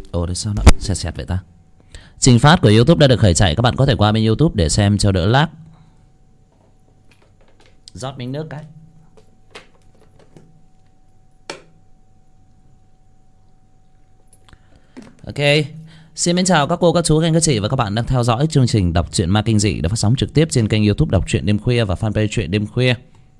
Ồ, thế sao nó xẹt xẹt vậy ta? Trình phát của YouTube đã được khởi chạy. Các bạn có thể qua bên YouTube để xem cho đỡ lag. Rót miếng nước cái. Ok. Xin mến chào các cô, các chú, các anh, các chị và các bạn đang theo dõi chương trình đọc truyện ma kinh dị được phát sóng trực tiếp trên kênh YouTube Đọc truyện đêm khuya và fanpage truyện đêm khuya.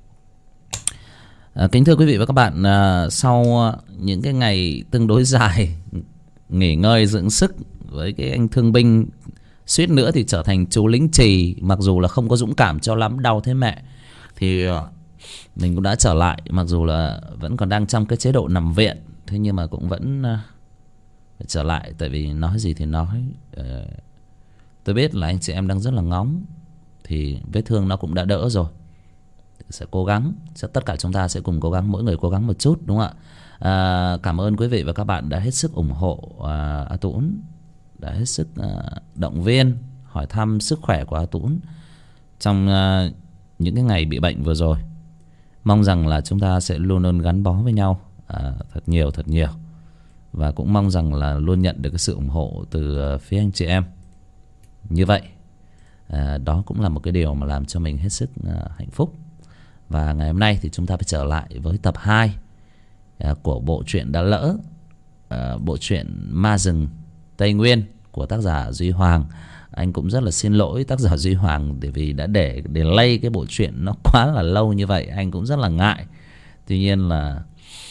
Kính thưa quý vị và các bạn, sau những cái ngày tương đối dài nghỉ ngơi dưỡng sức với cái anh thương binh suýt nữa thì trở thành chú lính chì, mặc dù là không có dũng cảm cho lắm, đau thế mẹ, thì mình cũng đã trở lại, mặc dù là vẫn còn đang trong cái chế độ nằm viện, thế nhưng mà cũng vẫn trở lại. Tại vì nói gì thì nói, tôi biết là anh chị em đang rất là ngóng, thì vết thương nó cũng đã đỡ rồi, sẽ cố gắng, tất cả chúng ta sẽ cùng cố gắng, mỗi người cố gắng một chút, đúng không ạ? Cảm ơn quý vị và các bạn đã hết sức ủng hộ A Tũng, đã hết sức động viên, hỏi thăm sức khỏe của A Tũng trong những cái ngày bị bệnh vừa rồi. Mong rằng là chúng ta sẽ luôn luôn gắn bó với nhau thật nhiều, và cũng mong rằng là luôn nhận được cái sự ủng hộ từ phía anh chị em như vậy. Đó cũng là một cái điều mà làm cho mình hết sức hạnh phúc. Và ngày hôm nay thì chúng ta phải trở lại với tập 2 của bộ truyện Đã Lỡ, bộ truyện Ma Rừng Tây Nguyên của tác giả Duy Hoàng. Anh cũng rất là xin lỗi tác giả Duy Hoàng vì đã để delay cái bộ truyện nó quá là lâu như vậy. Anh cũng rất là ngại. Tuy nhiên là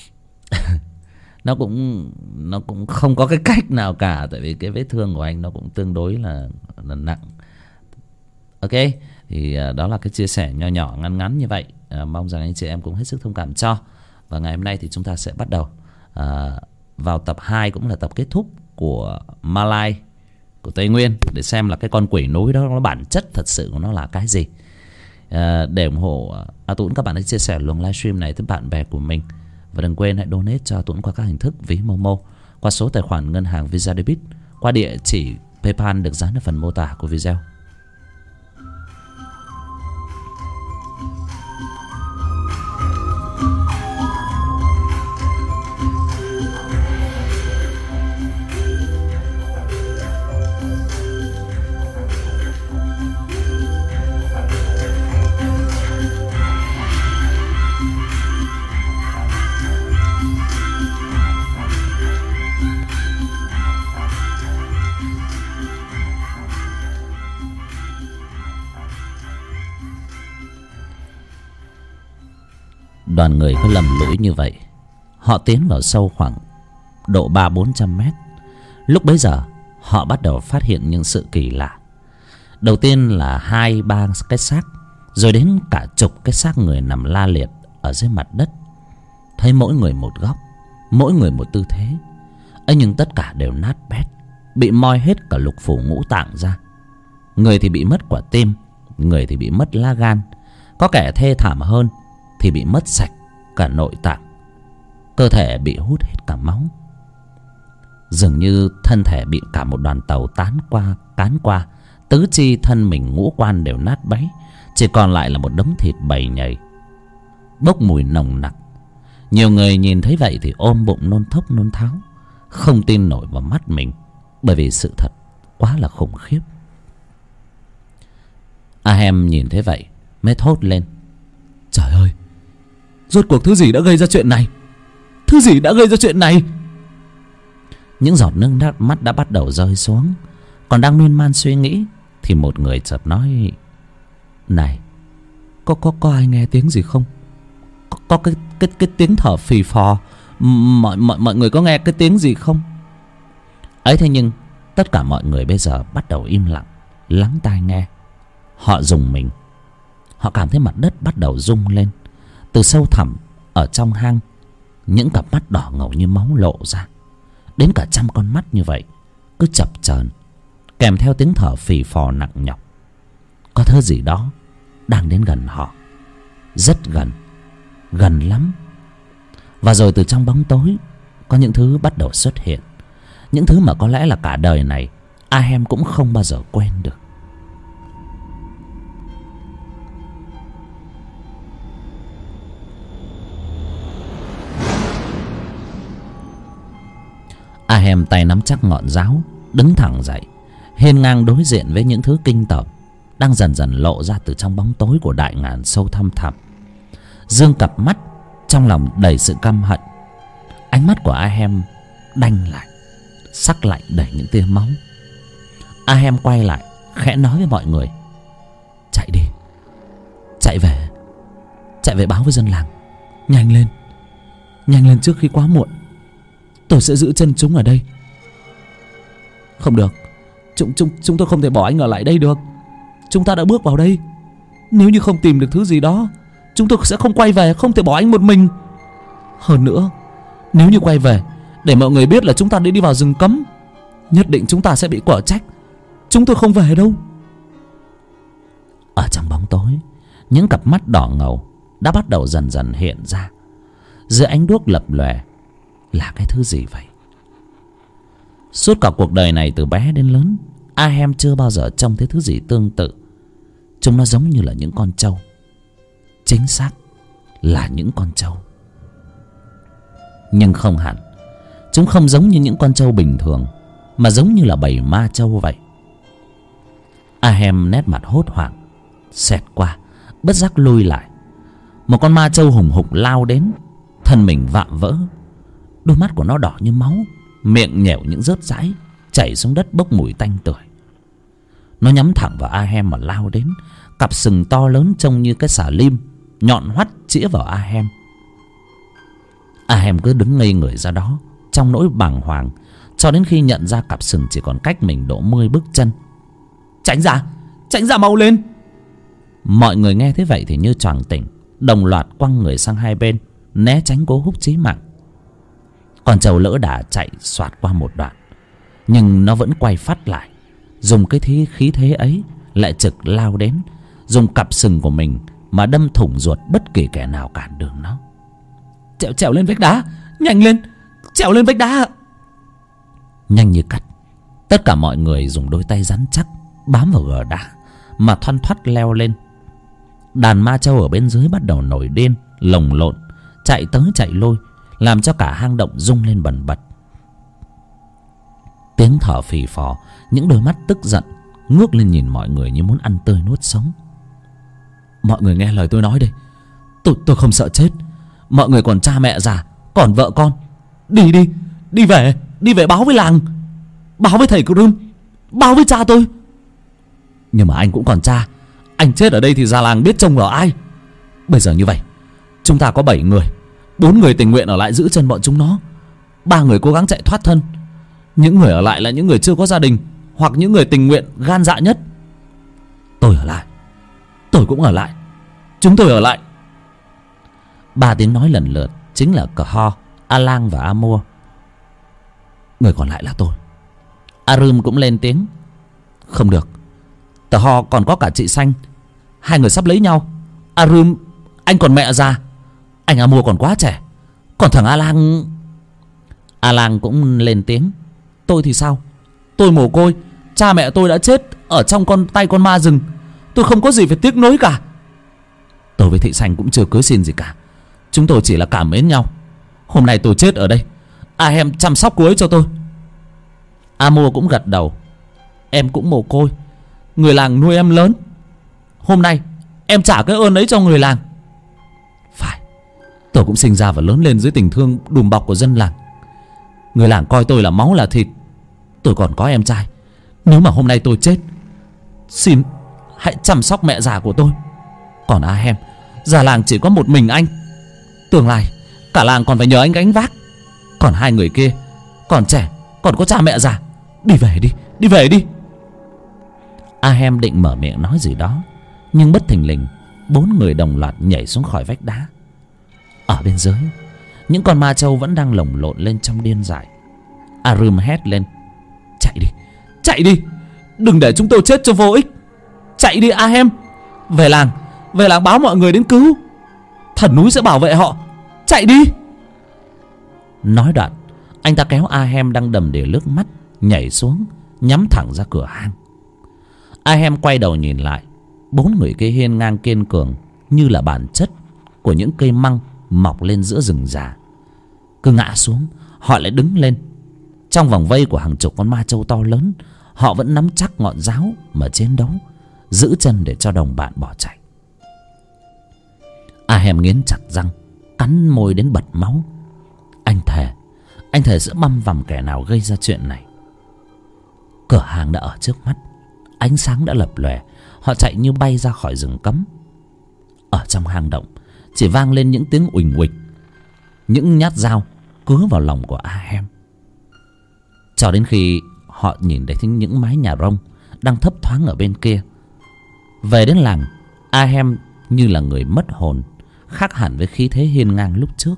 nó cũng không có cái cách nào cả, tại vì cái vết thương của anh nó cũng tương đối là nặng. Ok, thì đó là cái chia sẻ nho nhỏ ngắn như vậy. Mong rằng anh chị em cũng hết sức thông cảm cho. Và ngày hôm nay thì chúng ta sẽ bắt đầu vào tập 2, cũng là tập kết thúc của Malai của Tây Nguyên, để xem là cái con quỷ núi đó nó bản chất thật sự của nó là cái gì. Để ủng hộ A Tũng, các bạn hãy chia sẻ luồng livestream này tới bạn bè của mình. Và đừng quên hãy donate cho A Tũng qua các hình thức ví Momo, qua số tài khoản ngân hàng Visa Debit, qua địa chỉ PayPal được dán ở phần mô tả của video. Đoàn người cứ lầm lũi như vậy. Họ tiến vào sâu khoảng độ 300-400 mét. Lúc bấy giờ họ bắt đầu phát hiện những sự kỳ lạ. Đầu tiên là 2-3 cái xác, rồi đến cả chục cái xác người nằm la liệt ở dưới mặt đất. Thấy mỗi người một góc, mỗi người một tư thế, ấy nhưng tất cả đều nát bét, bị moi hết cả lục phủ ngũ tạng ra. Người thì bị mất quả tim, người thì bị mất lá gan, có kẻ thê thảm hơn thì bị mất sạch cả nội tạng. Cơ thể bị hút hết cả máu. Dường như thân thể bị cả một đoàn tàu tán qua, tứ chi thân mình ngũ quan đều nát bấy, chỉ còn lại là một đống thịt bầy nhầy, bốc mùi nồng nặc. Nhiều người nhìn thấy vậy thì ôm bụng nôn thốc nôn tháo, không tin nổi vào mắt mình, bởi vì sự thật quá là khủng khiếp. Ahem nhìn thấy vậy mới thốt lên: trời ơi, rốt cuộc thứ gì đã gây ra chuyện này? Thứ gì đã gây ra chuyện này? Những giọt nước mắt đã bắt đầu rơi xuống. Còn đang miên man suy nghĩ thì một người chợt nói: này, có ai nghe tiếng gì không? Có cái tiếng thở phì phò. Mọi người có nghe cái tiếng gì không? Ấy thế nhưng tất cả mọi người bây giờ bắt đầu im lặng, lắng tai nghe. Họ rùng mình. Họ cảm thấy mặt đất bắt đầu rung lên. Từ sâu thẳm ở trong hang, những cặp mắt đỏ ngầu như máu lộ ra. Đến cả 100 con mắt như vậy cứ chập chờn, kèm theo tiếng thở phì phò nặng nhọc. Có thứ gì đó đang đến gần họ, rất gần, gần lắm. Và rồi từ trong bóng tối có những thứ bắt đầu xuất hiện. Những thứ mà có lẽ là cả đời này Ahem cũng không bao giờ quên được. Ahem tay nắm chắc ngọn giáo, đứng thẳng dậy, hiên ngang đối diện với những thứ kinh tởm đang dần dần lộ ra từ trong bóng tối của đại ngàn sâu thăm thẳm. Dương cặp mắt, trong lòng đầy sự căm hận. Ánh mắt của Ahem đanh lại, sắc lạnh đầy những tia máu. Ahem quay lại, khẽ nói với mọi người: chạy đi, chạy về báo với dân làng. Nhanh lên trước khi quá muộn. Tôi sẽ giữ chân chúng ở đây. Không được, chúng tôi không thể bỏ anh ở lại đây được. Chúng ta đã bước vào đây, nếu như không tìm được thứ gì đó, chúng tôi sẽ không quay về, không thể bỏ anh một mình. Hơn nữa, nếu như quay về để mọi người biết là chúng ta đã đi vào rừng cấm, nhất định chúng ta sẽ bị quả trách. Chúng tôi không về đâu. Ở trong bóng tối, những cặp mắt đỏ ngầu đã bắt đầu dần dần hiện ra. Dưới ánh đuốc lập lòe là cái thứ gì vậy? Suốt cả cuộc đời này từ bé đến lớn, Ahem chưa bao giờ trông thấy thứ gì tương tự. Chúng nó giống như là những con trâu. Chính xác là những con trâu. Nhưng không hẳn. Chúng không giống như những con trâu bình thường, mà giống như là bầy ma trâu vậy. Ahem nét mặt hốt hoảng, xẹt qua, bất giác lui lại. Một con ma trâu hùng hục lao đến, thân mình vạm vỡ. Đôi mắt của nó đỏ như máu, miệng nhẻo những rớt dãi chảy xuống đất bốc mùi tanh tưởi. Nó nhắm thẳng vào Ahem mà lao đến. Cặp sừng to lớn trông như cái xà lim nhọn hoắt chĩa vào Ahem. Ahem cứ đứng ngây người ra đó trong nỗi bàng hoàng, cho đến khi nhận ra cặp sừng chỉ còn cách mình độ 10 bước chân. Tránh ra mau lên! Mọi người nghe thế vậy thì như choàng tỉnh, đồng loạt quăng người sang hai bên, né tránh Cố Húc chí mạng. Con trâu lỡ đà chạy xoạt qua một đoạn, nhưng nó vẫn quay phát lại, dùng cái khí thế ấy lại trực lao đến, dùng cặp sừng của mình mà đâm thủng ruột bất kỳ kẻ nào cản đường nó. Trèo lên vách đá, nhanh lên, trèo lên vách đá. Nhanh như cắt, tất cả mọi người dùng đôi tay rắn chắc bám vào gờ đá mà thoăn thoắt leo lên. Đàn ma trâu ở bên dưới bắt đầu nổi điên, lồng lộn, chạy tới chạy lui, làm cho cả hang động rung lên bần bật. Tiếng thở phì phò, những đôi mắt tức giận ngước lên nhìn mọi người như muốn ăn tươi nuốt sống. Mọi người nghe lời tôi nói đây, tôi không sợ chết. Mọi người còn cha mẹ già, còn vợ con. Đi về báo với làng, báo với thầy Crum, báo với cha tôi. Nhưng mà anh cũng còn cha, anh chết ở đây thì già làng biết trông vào ai. Bây giờ như vậy, chúng ta có 7 người, 4 người tình nguyện ở lại giữ chân bọn chúng nó, 3 người cố gắng chạy thoát thân. Những người ở lại là những người chưa có gia đình, hoặc những người tình nguyện gan dạ nhất. Tôi ở lại, tôi cũng ở lại, chúng tôi ở lại. 3 tiếng nói lần lượt chính là Cờ-ho, A-lang và A-mua. Người còn lại là tôi. A-rưm cũng lên tiếng. Không được, Cờ-ho còn có cả chị Xanh, 2 người sắp lấy nhau. A-rưm, anh còn mẹ già, anh A-mua còn quá trẻ. Còn thằng A-lang... A-lang cũng lên tiếng. Tôi thì sao? Tôi mồ côi, cha mẹ tôi đã chết ở trong tay con ma rừng. Tôi không có gì phải tiếc nuối cả. Tôi với thị Xanh cũng chưa cưới xin gì cả, chúng tôi chỉ là cảm mến nhau. Hôm nay tôi chết ở đây, Ahem chăm sóc cô ấy cho tôi. A-mua cũng gật đầu. Em cũng mồ côi, người làng nuôi em lớn. Hôm nay em trả cái ơn ấy cho người làng. Phải, tôi cũng sinh ra và lớn lên dưới tình thương đùm bọc của dân làng. Người làng coi tôi là máu là thịt. Tôi còn có em trai. Nếu mà hôm nay tôi chết, xin hãy chăm sóc mẹ già của tôi. Còn Ahem, già làng chỉ có một mình anh. Tương lai cả làng còn phải nhờ anh gánh vác. Còn 2 người kia còn trẻ, còn có cha mẹ già. Đi về đi. Ahem định mở miệng nói gì đó, nhưng bất thình lình 4 người đồng loạt nhảy xuống khỏi vách đá. Ở bên dưới, những con ma trâu vẫn đang lồng lộn lên trong điên dại. A-rưm hét lên. Chạy đi, đừng để chúng tôi chết cho vô ích. Chạy đi Ahem, về làng báo mọi người đến cứu. Thần núi sẽ bảo vệ họ. Chạy đi. Nói đoạn, anh ta kéo Ahem đang đầm đìa nước mắt nhảy xuống, nhắm thẳng ra cửa hang. Ahem quay đầu nhìn lại, 4 người kia hiên ngang kiên cường như là bản chất của những cây măng mọc lên giữa rừng già. Cứ ngã xuống, họ lại đứng lên. Trong vòng vây của hàng chục con ma trâu to lớn, họ vẫn nắm chắc ngọn giáo mà chiến đấu, giữ chân để cho đồng bạn bỏ chạy. Ahem nghiến chặt răng, cắn môi đến bật máu. Anh thề sẽ băm vằm kẻ nào gây ra chuyện này. Cửa hàng đã ở trước mắt, ánh sáng đã lập lòe. Họ chạy như bay ra khỏi rừng cấm. Ở trong hang động chỉ vang lên những tiếng uỳnh uịch. Những nhát dao cứa vào lòng của Ahem. Cho đến khi họ nhìn thấy những mái nhà rông đang thấp thoáng ở bên kia. Về đến làng, Ahem như là người mất hồn, khác hẳn với khí thế hiên ngang lúc trước.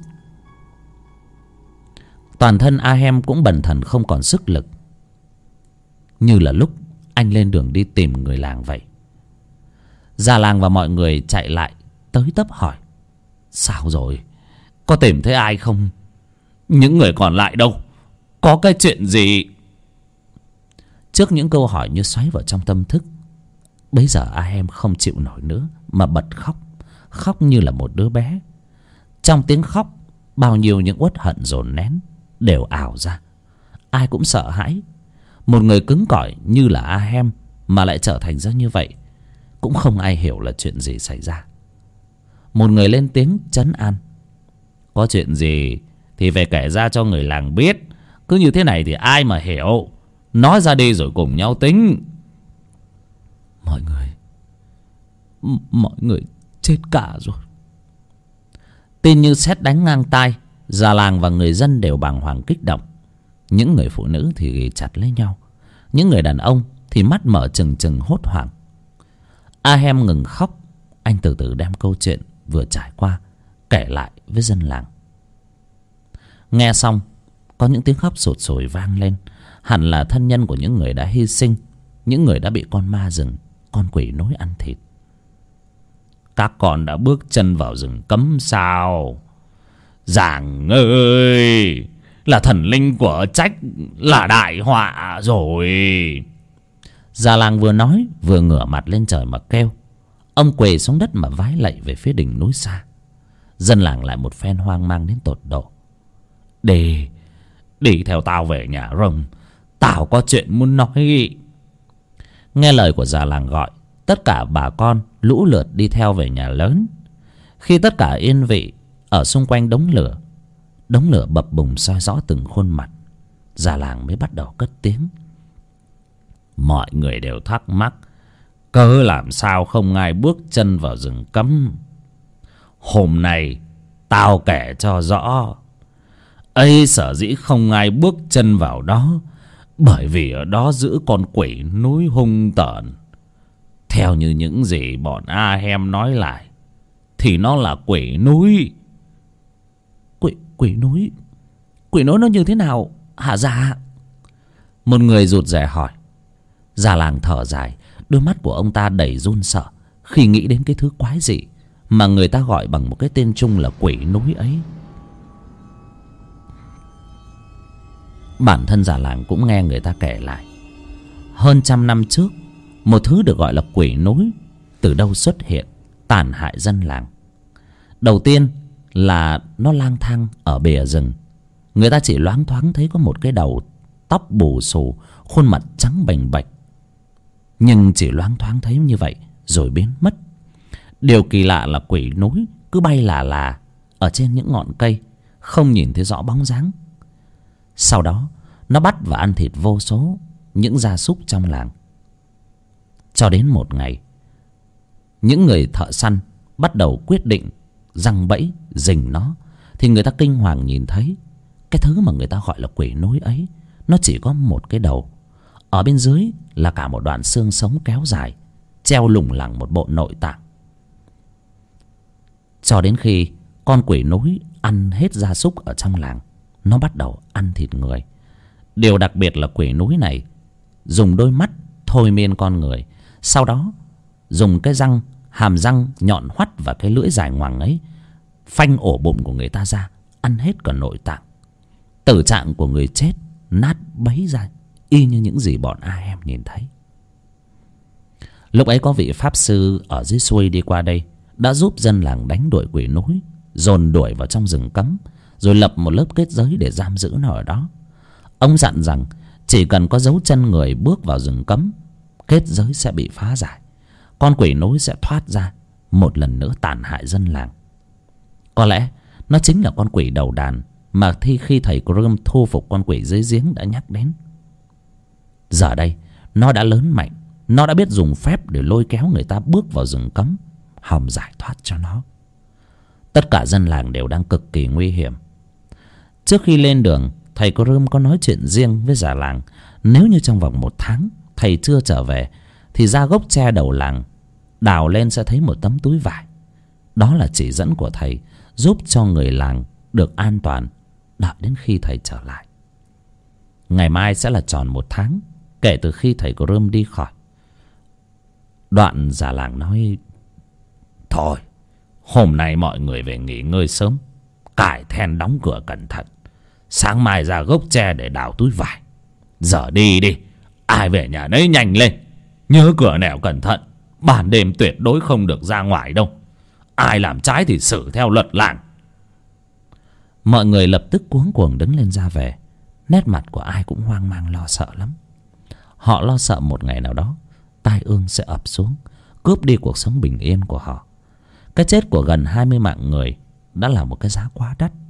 Toàn thân Ahem cũng bần thần không còn sức lực, như là lúc anh lên đường đi tìm người làng vậy. Già làng và mọi người chạy lại tới tấp hỏi: Sao rồi? Có tìm thấy ai không? Những người còn lại đâu? Có cái chuyện gì? Trước những câu hỏi như xoáy vào trong tâm thức, bấy giờ Ahem không chịu nổi nữa mà bật khóc. Khóc như là một đứa bé. Trong tiếng khóc, bao nhiêu những uất hận dồn nén đều ào ra. Ai cũng sợ hãi. Một người cứng cỏi như là Ahem mà lại trở thành ra như vậy, cũng không ai hiểu là chuyện gì xảy ra. Một người lên tiếng trấn an: Có chuyện gì thì phải kể ra cho người làng biết. Cứ như thế này thì ai mà hiểu. Nói ra đi rồi cùng nhau tính. Mọi người chết cả rồi. Tin như sét đánh ngang tai. Già làng và người dân đều bàng hoàng kích động. Những người phụ nữ thì ghì chặt lấy nhau. Những người đàn ông thì mắt mở trừng trừng hốt hoảng. Ahem ngừng khóc. Anh từ từ đem câu chuyện vừa trải qua kể lại với dân làng. Nghe xong, có những tiếng khóc sụt sùi vang lên. Hẳn là thân nhân của những người đã hy sinh, những người đã bị con ma rừng, con quỷ nối ăn thịt. Các con đã bước chân vào rừng cấm sao? Giàng ơi, là thần linh của Trách là đại họa rồi. Già làng vừa nói vừa ngửa mặt lên trời mà kêu. Ông quỳ xuống đất mà vái lạy về phía đỉnh núi xa. Dân làng lại một phen hoang mang đến tột độ. Đi theo tao về nhà rồng. Tao có chuyện muốn nói. Nghe lời của già làng gọi, tất cả bà con lũ lượt đi theo về nhà lớn. Khi tất cả yên vị ở xung quanh đống lửa bập bùng soi rõ từng khuôn mặt, già làng mới bắt đầu cất tiếng. Mọi người đều thắc mắc, cớ làm sao không ai bước chân vào rừng cấm. Hôm nay tao kể cho rõ. Ấy sở dĩ không ai bước chân vào đó, bởi vì ở đó giữ con quỷ núi hung tợn. Theo như những gì bọn Ahem nói lại, thì nó là quỷ núi. Quỷ núi? Quỷ núi nó như thế nào hả già? Một người rụt rè hỏi. Già làng thở dài. Đôi mắt của ông ta đầy run sợ khi nghĩ đến cái thứ quái dị mà người ta gọi bằng một cái tên chung là quỷ núi ấy. Bản thân già làng cũng nghe người ta kể lại. Hơn 100 năm trước, một thứ được gọi là quỷ núi từ đâu xuất hiện, tàn hại dân làng. Đầu tiên là nó lang thang ở bìa rừng. Người ta chỉ loáng thoáng thấy có một cái đầu tóc bù xù, khuôn mặt trắng bềnh bạch. Nhưng chỉ loáng thoáng thấy như vậy rồi biến mất. Điều kỳ lạ là quỷ núi cứ bay là ở trên những ngọn cây, không nhìn thấy rõ bóng dáng. Sau đó nó bắt và ăn thịt vô số những gia súc trong làng. Cho đến một ngày, những người thợ săn bắt đầu quyết định giăng bẫy rình nó, thì người ta kinh hoàng nhìn thấy cái thứ mà người ta gọi là quỷ núi ấy, nó chỉ có một cái đầu, ở bên dưới là cả một đoạn xương sống kéo dài, treo lủng lẳng một bộ nội tạng. Cho đến khi con quỷ núi ăn hết gia súc ở trong làng, nó bắt đầu ăn thịt người. Điều đặc biệt là quỷ núi này dùng đôi mắt thôi miên con người, sau đó dùng cái hàm răng nhọn hoắt và cái lưỡi dài ngoằng ấy phanh ổ bụng của người ta ra, ăn hết cả nội tạng. Tử trạng của người chết nát bấy ra, y như những gì bọn Ahem nhìn thấy. Lúc ấy có vị pháp sư ở dưới xuôi đi qua đây, đã giúp dân làng đánh đuổi quỷ núi, dồn đuổi vào trong rừng cấm, rồi lập một lớp kết giới để giam giữ nó ở đó. Ông dặn rằng chỉ cần có dấu chân người bước vào rừng cấm, kết giới sẽ bị phá giải, con quỷ nối sẽ thoát ra, một lần nữa tàn hại dân làng. Có lẽ nó chính là con quỷ đầu đàn mà khi thầy Crom thu phục con quỷ dưới giếng đã nhắc đến. Giờ đây nó đã lớn mạnh, nó đã biết dùng phép để lôi kéo người ta bước vào rừng cấm, hòng giải thoát cho nó. Tất cả dân làng đều đang cực kỳ nguy hiểm. Trước khi lên đường, thầy Crom có nói chuyện riêng với già làng. Nếu như trong vòng 1 tháng thầy chưa trở về, thì ra gốc tre đầu làng đào lên sẽ thấy một tấm túi vải. Đó là chỉ dẫn của thầy, giúp cho người làng được an toàn đợi đến khi thầy trở lại. Ngày mai sẽ là tròn 1 tháng kể từ khi thầy Crom đi khỏi. Đoạn già làng nói: thôi, hôm nay mọi người về nghỉ ngơi sớm, cài then đóng cửa cẩn thận, sáng mai ra gốc tre để đào túi vải. Giờ đi đi, ai về nhà nấy nhanh lên, nhớ cửa nẻo cẩn thận, ban đêm tuyệt đối không được ra ngoài đâu. Ai làm trái thì xử theo luật làng. Mọi người lập tức cuống cuồng đứng lên ra về. Nét mặt của ai cũng hoang mang lo sợ lắm. Họ lo sợ một ngày nào đó tai ương sẽ ập xuống, cướp đi cuộc sống bình yên của họ. Cái chết của gần 20 mạng người đã là một cái giá quá đắt.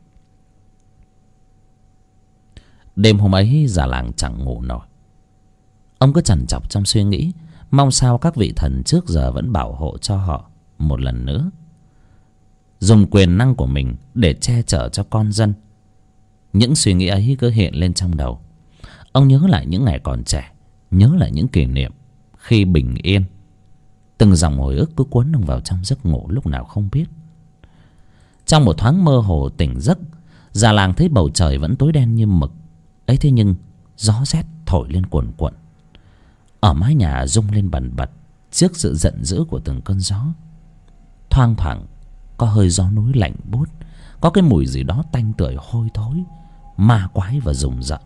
Đêm hôm ấy già làng chẳng ngủ nổi. Ông cứ trằn trọc trong suy nghĩ, mong sao các vị thần trước giờ vẫn bảo hộ cho họ một lần nữa, dùng quyền năng của mình để che chở cho con dân. Những suy nghĩ ấy cứ hiện lên trong đầu. Ông nhớ lại những ngày còn trẻ, nhớ lại những kỷ niệm khi bình yên. Từng dòng hồi ức cứ cuốn ông vào trong giấc ngủ lúc nào không biết. Trong một thoáng mơ hồ tỉnh giấc, già làng thấy bầu trời vẫn tối đen như mực ấy. Thế nhưng gió rét thổi lên cuồn cuộn, ở mái nhà rung lên bần bật trước sự giận dữ của từng cơn gió. Thoang thoảng có hơi gió núi lạnh buốt, có cái mùi gì đó tanh tưởi hôi thối, ma quái và rùng rợn.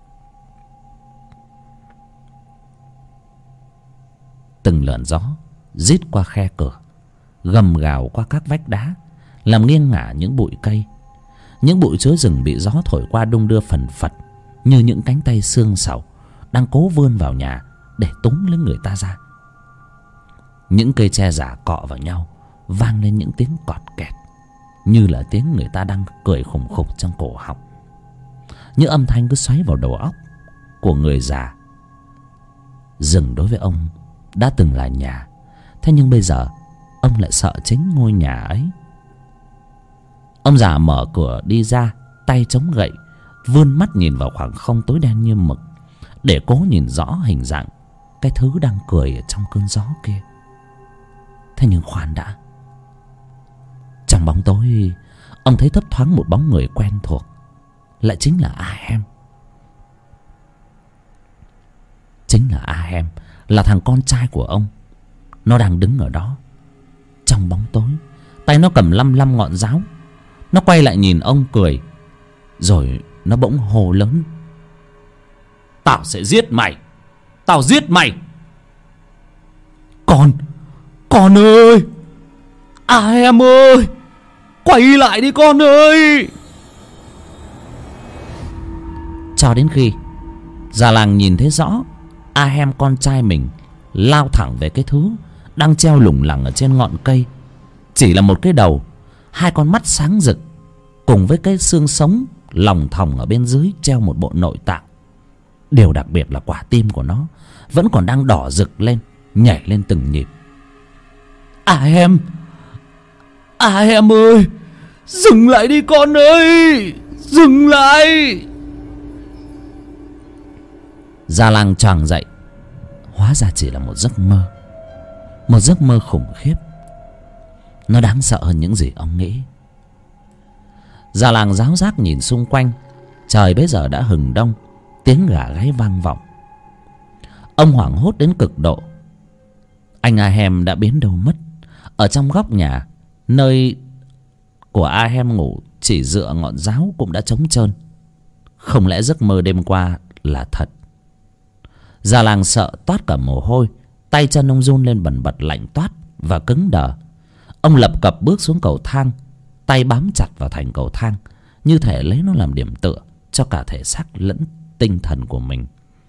Từng làn gió rít qua khe cửa, gầm gào qua các vách đá, làm nghiêng ngả những bụi cây. Những bụi chớ rừng bị gió thổi qua đung đưa phần phật, như những cánh tay xương sầu đang cố vươn vào nhà để túm lấy người ta ra. Những cây tre già cọ vào nhau, vang lên những tiếng cọt kẹt, như là tiếng người ta đang cười khủng khục trong cổ họng. Những âm thanh cứ xoáy vào đầu óc của người già. Rừng đối với ông đã từng là nhà, thế nhưng bây giờ ông lại sợ chính ngôi nhà ấy. Ông già mở cửa đi ra, tay chống gậy, vươn mắt nhìn vào khoảng không tối đen như mực, để cố nhìn rõ hình dạng cái thứ đang cười ở trong cơn gió kia. Thế nhưng khoan đã, trong bóng tối ông thấy thấp thoáng một bóng người quen thuộc, lại chính là Ahem. Chính là Ahem, là thằng con trai của ông. Nó đang đứng ở đó trong bóng tối, tay nó cầm 55 ngọn giáo. Nó quay lại nhìn ông cười, rồi nó bỗng hô lớn: tao sẽ giết mày, tao giết mày. Con ơi, Ahem ơi, quay lại đi con ơi. Cho đến khi già làng nhìn thấy rõ Ahem con trai mình lao thẳng về cái thứ đang treo lủng lẳng ở trên ngọn cây. Chỉ là một cái đầu, hai con mắt sáng rực, cùng với cái xương sống lòng thòng ở bên dưới treo một bộ nội tạng. Điều đặc biệt là quả tim của nó vẫn còn đang đỏ rực lên, nhảy lên từng nhịp. Ahem ơi, dừng lại đi con ơi, dừng lại. Già làng choàng dậy. Hóa ra chỉ là một giấc mơ, một giấc mơ khủng khiếp. Nó đáng sợ hơn những gì ông nghĩ. Già làng ráo rác nhìn xung quanh. Trời bấy giờ đã hừng đông, tiếng gà gáy vang vọng. Ông hoảng hốt đến cực độ. Anh Ahem đã biến đâu mất. Ở trong góc nhà, nơi của Ahem ngủ, chỉ dựa ngọn giáo cũng đã trống trơn. Không lẽ giấc mơ đêm qua là thật? Già làng sợ toát cả mồ hôi, tay chân ông run lên bần bật, lạnh toát và cứng đờ. Ông lập cập bước xuống cầu thang, tay bám chặt vào thành cầu thang, như thể lấy nó làm điểm tựa cho cả thể xác lẫn tinh thần của mình.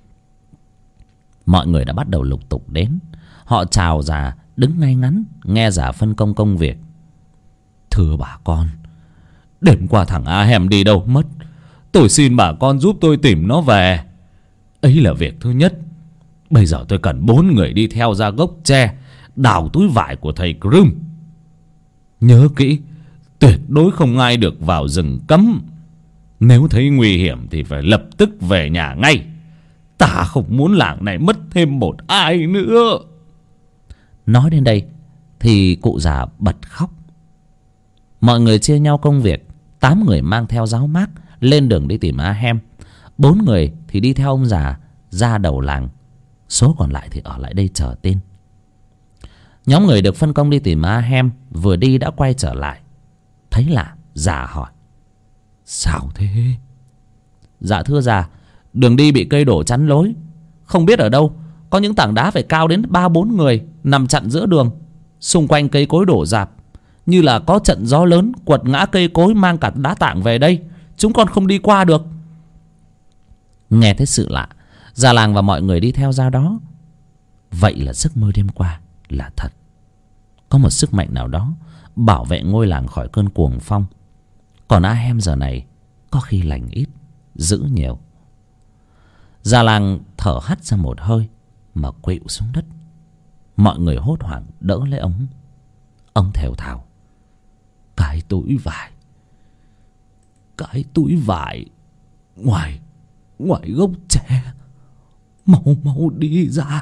Mọi người đã bắt đầu lục tục đến. Họ chào già đứng ngay ngắn nghe già phân công công việc. Thưa bà con, đêm qua thằng A Hèm đi đâu mất, tôi xin bà con giúp tôi tìm nó về. Ấy là việc thứ nhất. Bây giờ tôi cần 4 người đi theo ra gốc tre, đào túi vải của thầy Crum. Nhớ kỹ, tuyệt đối không ai được vào rừng cấm. Nếu thấy nguy hiểm thì phải lập tức về nhà ngay. Ta không muốn làng này mất thêm một ai nữa. Nói đến đây thì cụ già bật khóc. Mọi người chia nhau công việc. 8 người mang theo giáo mác lên đường đi tìm A Hem. 4 người thì đi theo ông già ra đầu làng. Số còn lại thì ở lại đây chờ tin. Nhóm người được phân công đi tìm A Hem vừa đi đã quay trở lại. Thấy lạ, già hỏi: Sao thế? Dạ thưa già, đường đi bị cây đổ chắn lối. Không biết ở đâu có những tảng đá phải cao đến 3-4 người nằm chặn giữa đường. Xung quanh cây cối đổ rạp, như là có trận gió lớn quật ngã cây cối mang cả đá tảng về đây. Chúng con không đi qua được. Nghe thấy sự lạ, già làng và mọi người đi theo ra đó. Vậy là giấc mơ đêm qua là thật. Có một sức mạnh nào đó bảo vệ ngôi làng khỏi cơn cuồng phong. Còn A Hem giờ này có khi lành ít, dữ nhiều. Già làng thở hắt ra một hơi mà quỵu xuống đất. Mọi người hốt hoảng đỡ lấy ông. Ông thều thào: Cái túi vải ngoài gốc tre, mau đi ra.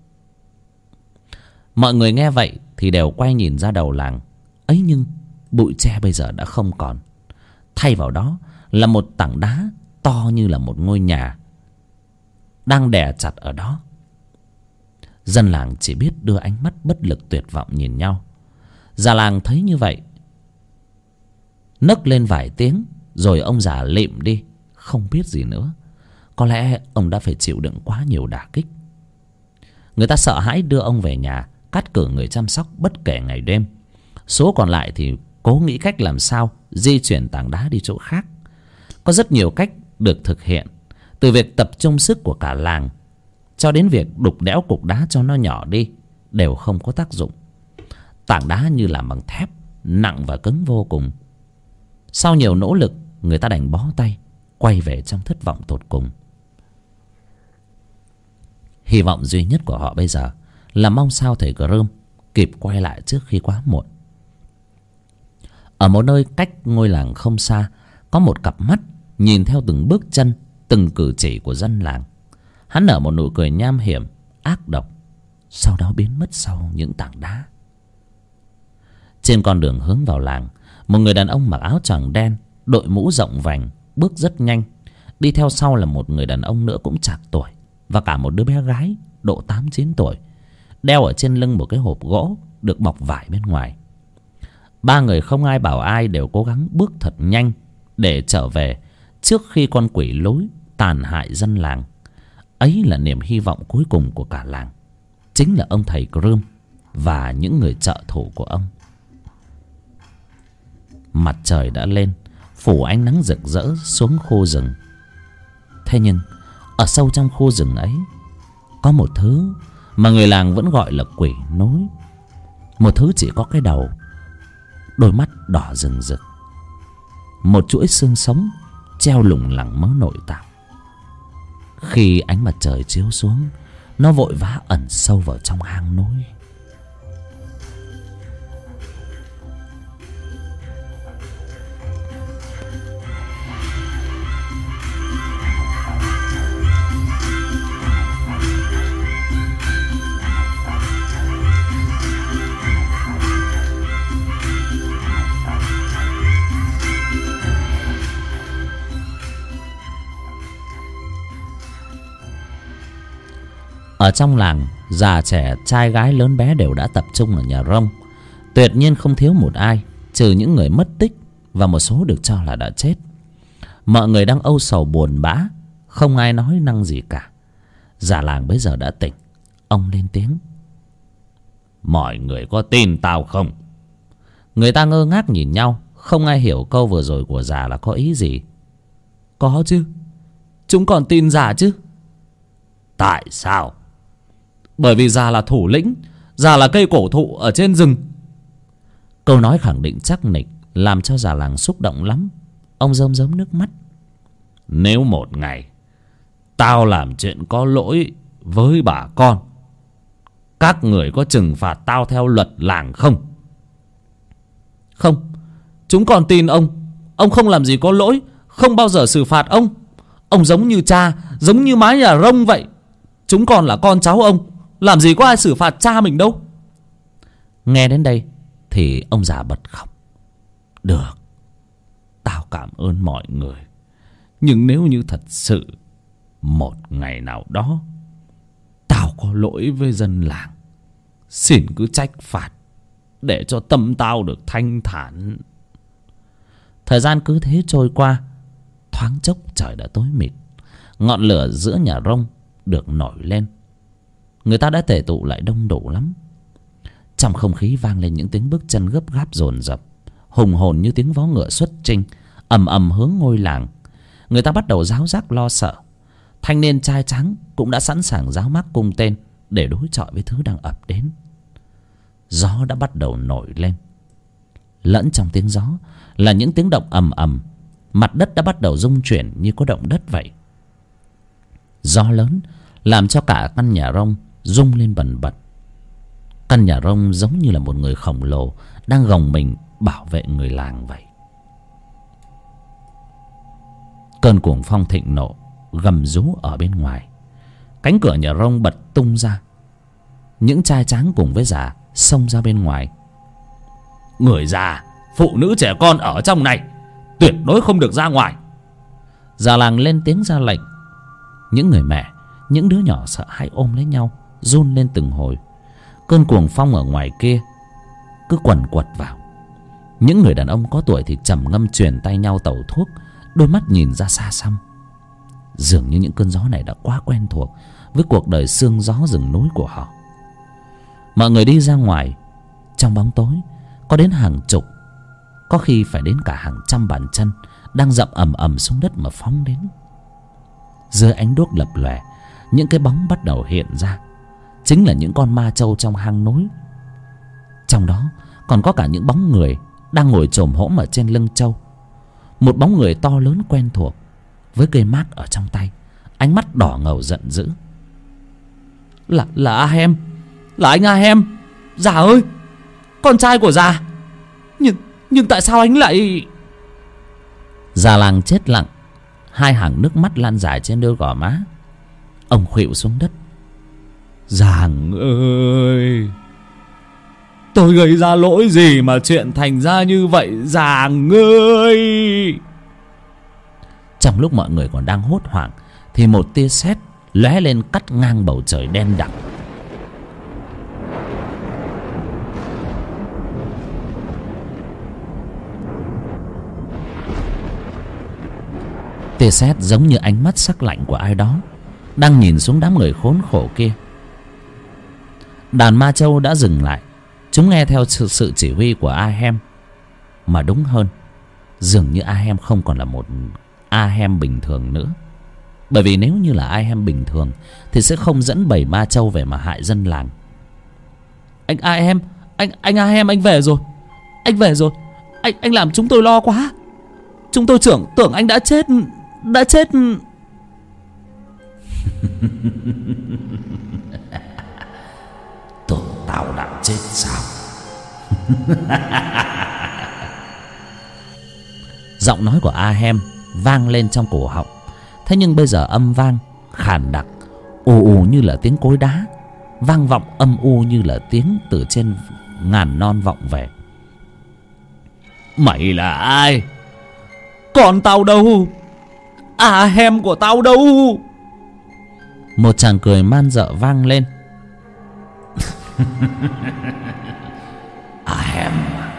Mọi người nghe vậy thì đều quay nhìn ra đầu làng. Ấy nhưng bụi tre bây giờ đã không còn. Thay vào đó là một tảng đá to như là một ngôi nhà đang đè chặt ở đó. Dân làng chỉ biết đưa ánh mắt bất lực tuyệt vọng nhìn nhau. Già làng thấy như vậy nấc lên vài tiếng rồi ông già lịm đi, không biết gì nữa. Có lẽ ông đã phải chịu đựng quá nhiều đả kích. Người ta sợ hãi đưa ông về nhà, cắt cử người chăm sóc bất kể ngày đêm. Số còn lại thì cố nghĩ cách làm sao di chuyển tảng đá đi chỗ khác. Có rất nhiều cách được thực hiện, từ việc tập trung sức của cả làng cho đến việc đục đẽo cục đá cho nó nhỏ đi, đều không có tác dụng. Tảng đá như làm bằng thép, nặng và cứng vô cùng. Sau nhiều nỗ lực, người ta đành bó tay, quay về trong thất vọng tột cùng. Hy vọng duy nhất của họ bây giờ là mong sao thầy Crum kịp quay lại trước khi quá muộn. Ở một nơi cách ngôi làng không xa, có một cặp mắt nhìn theo từng bước chân, từng cử chỉ của dân làng. Hắn nở một nụ cười nham hiểm, ác độc, sau đó biến mất sau những tảng đá. Trên con đường hướng vào làng, một người đàn ông mặc áo choàng đen, đội mũ rộng vành, bước rất nhanh. Đi theo sau là một người đàn ông nữa cũng chạc tuổi, và cả một đứa bé gái độ 8-9 tuổi, đeo ở trên lưng một cái hộp gỗ được bọc vải bên ngoài. 3 người không ai bảo ai đều cố gắng bước thật nhanh để trở về trước khi con quỷ lối tàn hại dân làng. Ấy là niềm hy vọng cuối cùng của cả làng, chính là ông thầy Crum và những người trợ thủ của ông. Mặt trời đã lên, phủ ánh nắng rực rỡ xuống khu rừng. Thế nhưng ở sâu trong khu rừng ấy có một thứ mà người làng vẫn gọi là quỷ nối. Một thứ chỉ có cái đầu, đôi mắt đỏ rừng rực, một chuỗi xương sống treo lủng lẳng mớ nội tạng. Khi ánh mặt trời chiếu xuống, nó vội vã ẩn sâu vào trong hang núi. Ở trong làng, già trẻ, trai gái lớn bé đều đã tập trung ở nhà rông. Tuyệt nhiên không thiếu một ai, trừ những người mất tích và một số được cho là đã chết. Mọi người đang âu sầu buồn bã, không ai nói năng gì cả. Già làng bấy giờ đã tỉnh. Ông lên tiếng: Mọi người có tin tao không? Người ta ngơ ngác nhìn nhau, không ai hiểu câu vừa rồi của già là có ý gì. Có chứ. Chúng còn tin già chứ. Tại sao? Bởi vì già là thủ lĩnh, già là cây cổ thụ ở trên rừng. Câu nói khẳng định chắc nịch làm cho già làng xúc động lắm. Ông rơm rớm nước mắt. Nếu một ngày tao làm chuyện có lỗi với bà con, các người có trừng phạt tao theo luật làng không? Không. Chúng còn tin ông. Ông không làm gì có lỗi, không bao giờ xử phạt ông. Ông giống như cha, giống như mái nhà rông vậy. Chúng còn là con cháu ông, làm gì có ai xử phạt cha mình đâu. Nghe đến đây thì ông già bật khóc. Được, tao cảm ơn mọi người. Nhưng nếu như thật sự một ngày nào đó tao có lỗi với dân làng, xin cứ trách phạt để cho tâm tao được thanh thản. Thời gian cứ thế trôi qua. Thoáng chốc trời đã tối mịt. Ngọn lửa giữa nhà rông được nổi lên. Người ta đã tề tụ lại đông đủ lắm. Trong không khí vang lên những tiếng bước chân gấp gáp dồn dập, hùng hồn như tiếng vó ngựa xuất chinh, ầm ầm hướng ngôi làng. Người ta bắt đầu ráo rác lo sợ. Thanh niên trai trắng cũng đã sẵn sàng ráo mác cung tên để đối chọi với thứ đang ập đến. Gió đã bắt đầu nổi lên. Lẫn trong tiếng gió là những tiếng động ầm ầm. Mặt đất đã bắt đầu rung chuyển như có động đất vậy. Gió lớn làm cho cả căn nhà rông rung lên bần bật. Căn nhà rông giống như là một người khổng lồ đang gồng mình bảo vệ người làng vậy. Cơn cuồng phong thịnh nộ gầm rú ở bên ngoài. Cánh cửa nhà rông bật tung ra. Những trai tráng cùng với già xông ra bên ngoài. Người già, phụ nữ, trẻ con ở trong này tuyệt đối không được ra ngoài. Già làng lên tiếng ra lệnh. Những người mẹ, những đứa nhỏ sợ hãi ôm lấy nhau, run lên từng hồi. Cơn cuồng phong ở ngoài kia cứ quần quật vào. Những người đàn ông có tuổi thì trầm ngâm truyền tay nhau tẩu thuốc, đôi mắt nhìn ra xa xăm. Dường như những cơn gió này đã quá quen thuộc với cuộc đời sương gió rừng núi của họ. Mọi người đi ra ngoài. Trong bóng tối có đến hàng chục, có khi phải đến cả hàng trăm bàn chân đang dậm ầm ầm xuống đất mà phóng đến. Dưới ánh đuốc lập lòe, những cái bóng bắt đầu hiện ra. Chính là những con ma trâu trong hang núi. Trong đó còn có cả những bóng người đang ngồi chồm hổm ở trên lưng trâu. Một bóng người to lớn quen thuộc với cây mác ở trong tay, ánh mắt đỏ ngầu giận dữ. Là Ahem. Là anh Ahem. Già ơi, con trai của già. Nhưng tại sao anh lại... Già làng chết lặng. Hai hàng nước mắt lan dài trên đôi gò má. Ông khuỵu xuống đất. Giàng ơi, tôi gây ra lỗi gì mà chuyện thành ra như vậy Giàng ơi. Trong lúc mọi người còn đang hốt hoảng thì một tia sét lóe lên cắt ngang bầu trời đen đặc. Tia sét giống như ánh mắt sắc lạnh của ai đó đang nhìn xuống đám người khốn khổ kia. Đàn ma châu đã dừng lại. Chúng nghe theo sự chỉ huy của Ahem. Mà đúng hơn, dường như Ahem không còn là một Ahem bình thường nữa. Bởi vì nếu như là Ahem bình thường thì sẽ không dẫn bầy ma châu về mà hại dân làng. Anh Ahem, anh Ahem, anh về rồi. Anh về rồi. Anh làm chúng tôi lo quá. Chúng tôi tưởng anh đã chết. Đã chết. Tưởng tao đã chết sao? Giọng nói của Ahem vang lên trong cổ họng. Thế nhưng bây giờ âm vang khàn đặc, ù ù như là tiếng cối đá, vang vọng âm u như là tiếng từ trên ngàn non vọng về. Mày là ai? Còn tao đâu? Ahem của tao đâu? Một chàng cười man dợ vang lên. Ahem,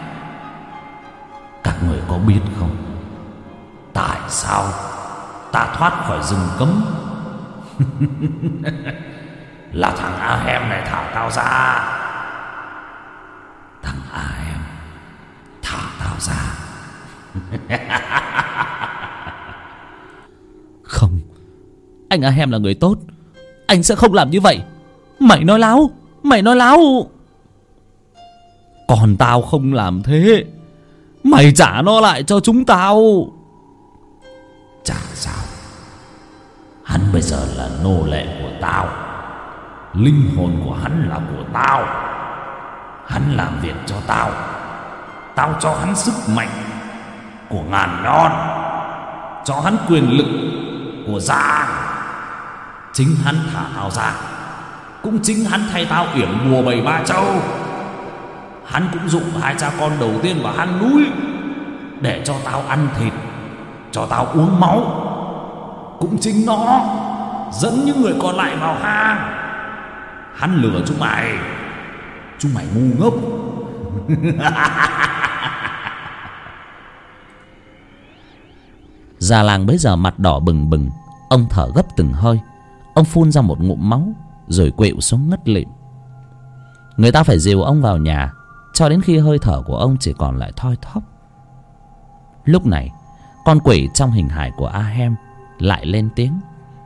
các người có biết không, tại sao ta thoát khỏi rừng cấm? Là thằng Ahem này thả tao ra. Thằng Ahem thả tao ra. Anh Ahem là người tốt, anh sẽ không làm như vậy. Mày nói láo, mày nói láo. Còn tao không làm thế. Mày trả nó lại cho chúng tao. Chả sao. Hắn bây giờ là nô lệ của tao. Linh hồn của hắn là của tao. Hắn làm việc cho tao. Tao cho hắn sức mạnh của ngàn non, cho hắn quyền lực của già. Chính hắn thả tao ra, cũng chính hắn thay tao yểm bùa 73 châu. Hắn cũng dụ 2 cha con đầu tiên vào hang núi để cho tao ăn thịt, cho tao uống máu. Cũng chính nó dẫn những người còn lại vào hang. Hắn lừa chúng mày ngu ngốc. Già làng bấy giờ mặt đỏ bừng bừng. Ông thở gấp từng hơi. Ông phun ra một ngụm máu rồi quỵu xuống ngất lịm. Người ta phải dìu ông vào nhà cho đến khi hơi thở của ông chỉ còn lại thoi thóp. Lúc này con quỷ trong hình hài của Ahem lại lên tiếng.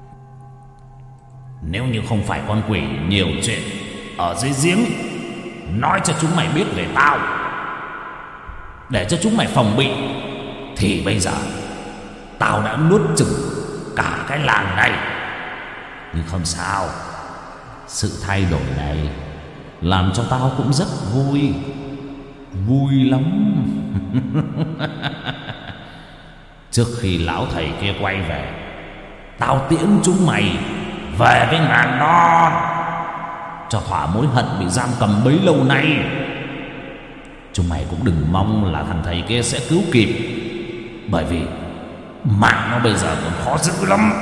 Nếu như không phải con quỷ nhiều chuyện ở dưới giếng nói cho chúng mày biết về tao, để cho chúng mày phòng bị, thì bây giờ tao đã nuốt chửng cả cái làng này. Nhưng không sao, sự thay đổi này làm cho tao cũng rất vui. Vui lắm. Trước khi lão thầy kia quay về, tao tiễn chúng mày về với ngàn non, cho thỏa mối hận bị giam cầm bấy lâu nay. Chúng mày cũng đừng mong là thằng thầy kia sẽ cứu kịp, bởi vì mạng nó bây giờ còn khó giữ lắm.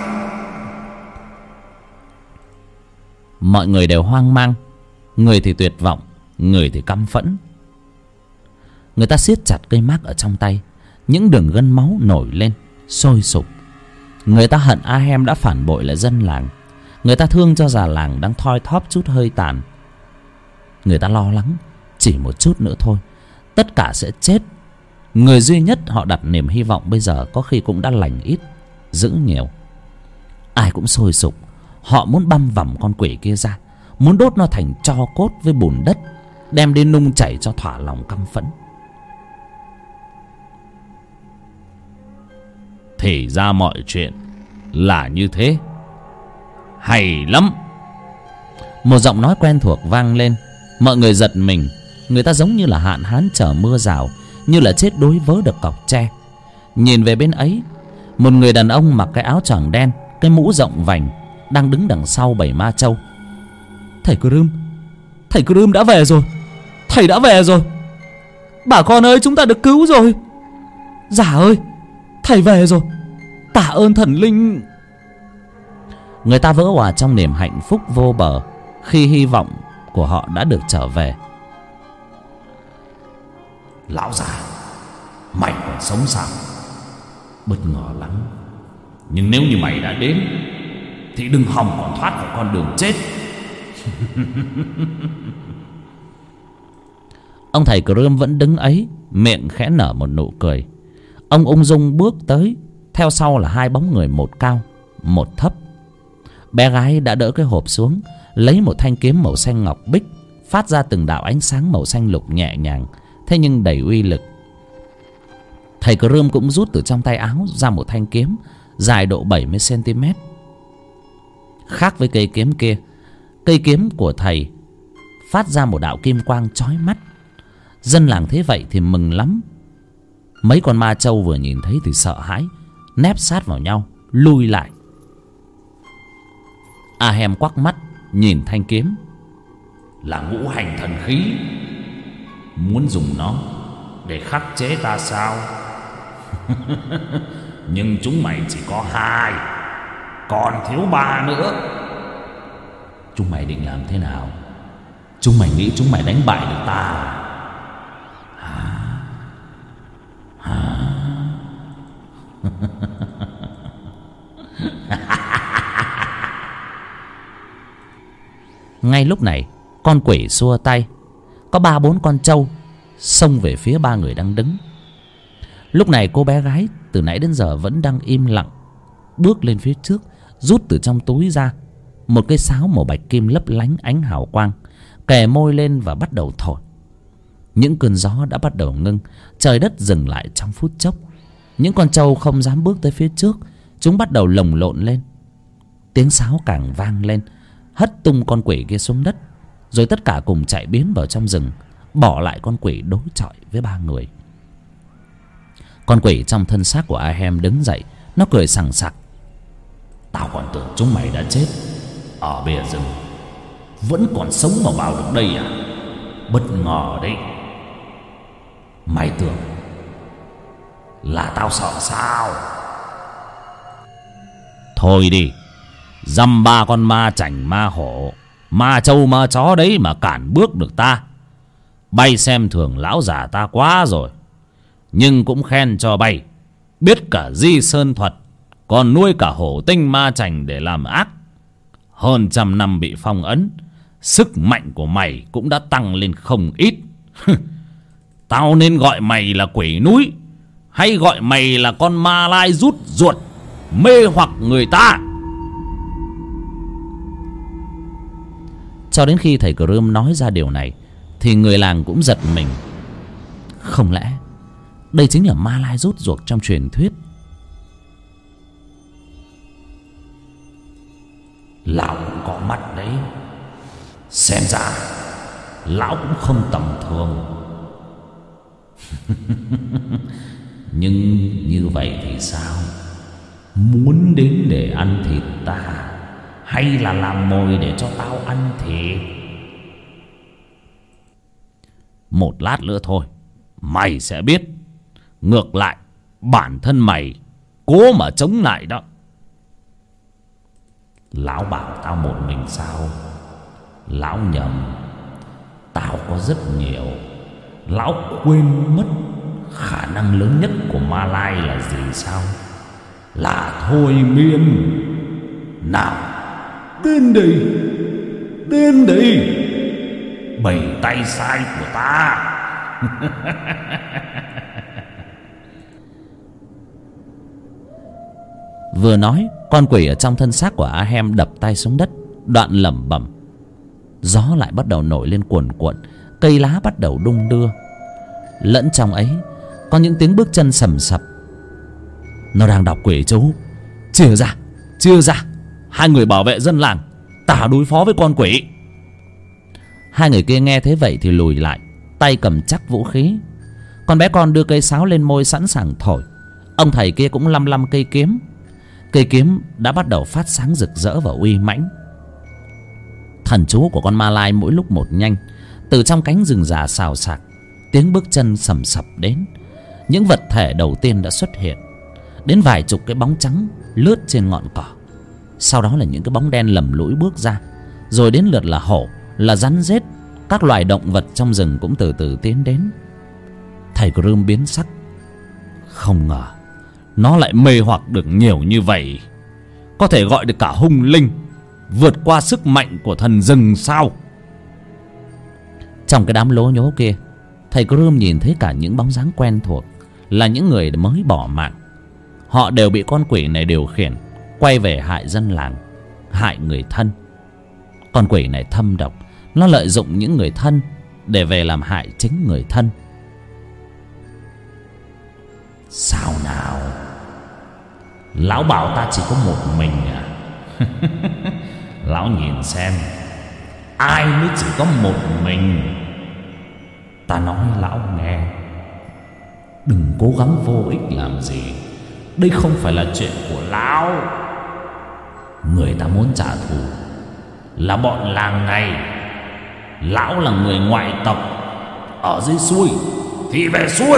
Mọi người đều hoang mang. Người thì tuyệt vọng, người thì căm phẫn. Người ta siết chặt cây mác ở trong tay. Những đường gân máu nổi lên sôi sục. Người ta hận Ahem đã phản bội lại dân làng. Người ta thương cho già làng đang thoi thóp chút hơi tàn. Người ta lo lắng chỉ một chút nữa thôi tất cả sẽ chết. Người duy nhất họ đặt niềm hy vọng bây giờ có khi cũng đã lành ít giữ nhiều. Ai cũng sôi sục. Họ muốn băm vằm con quỷ kia ra, muốn đốt nó thành tro cốt với bùn đất, đem đi nung chảy cho thỏa lòng căm phẫn. Thì ra mọi chuyện là như thế. Hay lắm. Một giọng nói quen thuộc vang lên. Mọi người giật mình. Người ta giống như là hạn hán chờ mưa rào, như là chết đuối vớ được cọc tre. Nhìn về bên ấy, một người đàn ông mặc cái áo choàng đen, cái mũ rộng vành, đang đứng đằng sau 7 ma châu. Thầy Crom đã về rồi. Thầy đã về rồi. Bà con ơi, chúng ta được cứu rồi. Dạ ơi, thầy về rồi. Tạ ơn thần linh. Người ta vỡ òa trong niềm hạnh phúc vô bờ khi hy vọng của họ đã được trở về. Lão già, mày còn sống sao? Bất ngờ lắm. Nhưng nếu như mày đã đến thì đừng hòng còn thoát khỏi con đường chết. Ông thầy Crom vẫn đứng ấy, miệng khẽ nở một nụ cười. Ông ung dung bước tới, theo sau là 2 bóng người, một cao một thấp. Bé gái đã đỡ cái hộp xuống, lấy một thanh kiếm màu xanh ngọc bích, phát ra từng đạo ánh sáng màu xanh lục nhẹ nhàng, thế nhưng đầy uy lực. Thầy Crom cũng rút từ trong tay áo ra một thanh kiếm dài độ 70 cm. Khác với cây kiếm kia, cây kiếm của thầy phát ra một đạo kim quang chói mắt. Dân làng thế vậy thì mừng lắm. Mấy con ma trâu vừa nhìn thấy thì sợ hãi, nép sát vào nhau lui lại. Ahem quắc mắt nhìn thanh kiếm. Là ngũ hành thần khí. Muốn dùng nó để khắc chế ta sao? Nhưng chúng mày chỉ có 2, còn thiếu 3 nữa. Chúng mày định làm thế nào? Chúng mày nghĩ chúng mày đánh bại được ta à? Ngay lúc này, con quỷ xua tay. Có 3-4 con trâu xông về phía 3 người đang đứng. Lúc này cô bé gái từ nãy đến giờ vẫn đang im lặng bước lên phía trước, rút từ trong túi ra một cây sáo màu bạch kim lấp lánh ánh hào quang, kề môi lên và bắt đầu thổi. Những cơn gió đã bắt đầu ngưng, trời đất dừng lại trong phút chốc. Những con trâu không dám bước tới phía trước, chúng bắt đầu lồng lộn lên. Tiếng sáo càng vang lên, hất tung con quỷ kia xuống đất, rồi tất cả cùng chạy biến vào trong rừng, bỏ lại con quỷ đối chọi với ba người. Con quỷ trong thân xác của Ahem đứng dậy, nó cười sằng sặc. Tao còn tưởng chúng mày đã chết ở bìa rừng, vẫn còn sống mà vào được đây à? Bất ngờ đấy. Mày tưởng là tao sợ sao? Thôi đi, dăm ba con ma chảnh ma hổ, ma trâu ma chó đấy mà cản bước được ta. Bay xem thường lão già ta quá rồi. Nhưng cũng khen cho bay biết cả di sơn thuật, còn nuôi cả hổ tinh ma chảnh để làm ác. Hơn 100 năm bị phong ấn, sức mạnh của mày cũng đã tăng lên không ít. Tao nên gọi mày là quỷ núi, hay gọi mày là con ma lai rút ruột, mê hoặc người ta? Cho đến khi thầy Crom nói ra điều này thì người làng cũng giật mình. Không lẽ đây chính là ma lai rút ruột trong truyền thuyết? Lão cũng có mắt đấy. Xem ra lão cũng không tầm thường. Nhưng như vậy thì sao? Muốn đến để ăn thịt ta, hay là làm mồi để cho tao ăn thịt? Một lát nữa thôi mày sẽ biết. Ngược lại bản thân mày cố mà chống lại đó. Lão bảo tao một mình sao? Lão nhầm. Tao có rất nhiều. Lão quên mất khả năng lớn nhất của ma lai là gì sao? Là thôi miên. Nào, đến đây, đến đây, bày tay sai của ta. Vừa nói, con quỷ ở trong thân xác của Ahem đập tay xuống đất, đoạn lẩm bẩm. Gió lại bắt đầu nổi lên cuồn cuộn, cây lá bắt đầu đung đưa. Lẫn trong ấy có những tiếng bước chân sầm sập. Nó đang đọc quỷ chú. Chia ra, chia ra, hai người bảo vệ dân làng, ta đối phó với con quỷ. Hai người kia nghe thế vậy thì lùi lại, tay cầm chắc vũ khí. Con bé con đưa cây sáo lên môi sẵn sàng thổi. Ông thầy kia cũng lăm lăm cây kiếm. Cây kiếm đã bắt đầu phát sáng rực rỡ và uy mãnh. Thần chú của con ma lai mỗi lúc một nhanh. Từ trong cánh rừng già xào xạc, tiếng bước chân sầm sập đến. Những vật thể đầu tiên đã xuất hiện. Đến vài chục cái bóng trắng lướt trên ngọn cỏ. Sau đó là những cái bóng đen lầm lũi bước ra. Rồi đến lượt là hổ, là rắn rết. Các loài động vật trong rừng cũng từ từ tiến đến. Thầy Crom biến sắc. Không ngờ nó lại mê hoặc được nhiều như vậy. Có thể gọi được cả hung linh, vượt qua sức mạnh của thần rừng sao? Trong cái đám lố nhố kia, thầy Crom nhìn thấy cả những bóng dáng quen thuộc, là những người mới bỏ mạng. Họ đều bị con quỷ này điều khiển, quay về hại dân làng, hại người thân. Con quỷ này thâm độc, nó lợi dụng những người thân để về làm hại chính người thân. Sao nào? Lão bảo ta chỉ có một mình à? Lão nhìn xem, ai mới chỉ có một mình? Ta nói lão nghe, đừng cố gắng vô ích làm gì. Đây không phải là chuyện của lão. Người ta muốn trả thù là bọn làng này. Lão là người ngoại tộc, ở dưới xuôi thì về xuôi.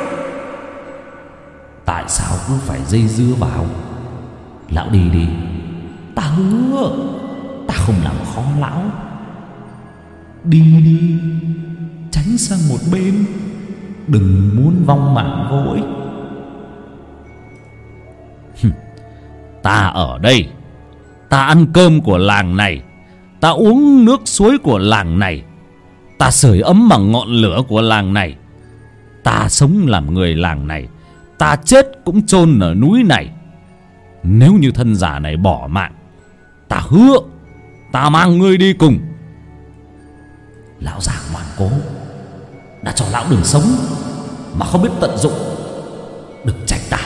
Tại sao cứ phải dây dưa vào? Lão đi đi, ta hứa ta không làm khó lão. Đi đi, tránh sang một bên, đừng muốn vong mạng vô ích. Ta ở đây, ta ăn cơm của làng này, ta uống nước suối của làng này, ta sưởi ấm bằng ngọn lửa của làng này, ta sống làm người làng này, ta chết cũng chôn ở núi này. Nếu như thân giả này bỏ mạng, ta hứa ta mang ngươi đi cùng. Lão già ngoan cố, đã cho lão đường sống mà không biết tận dụng, đừng trách ta.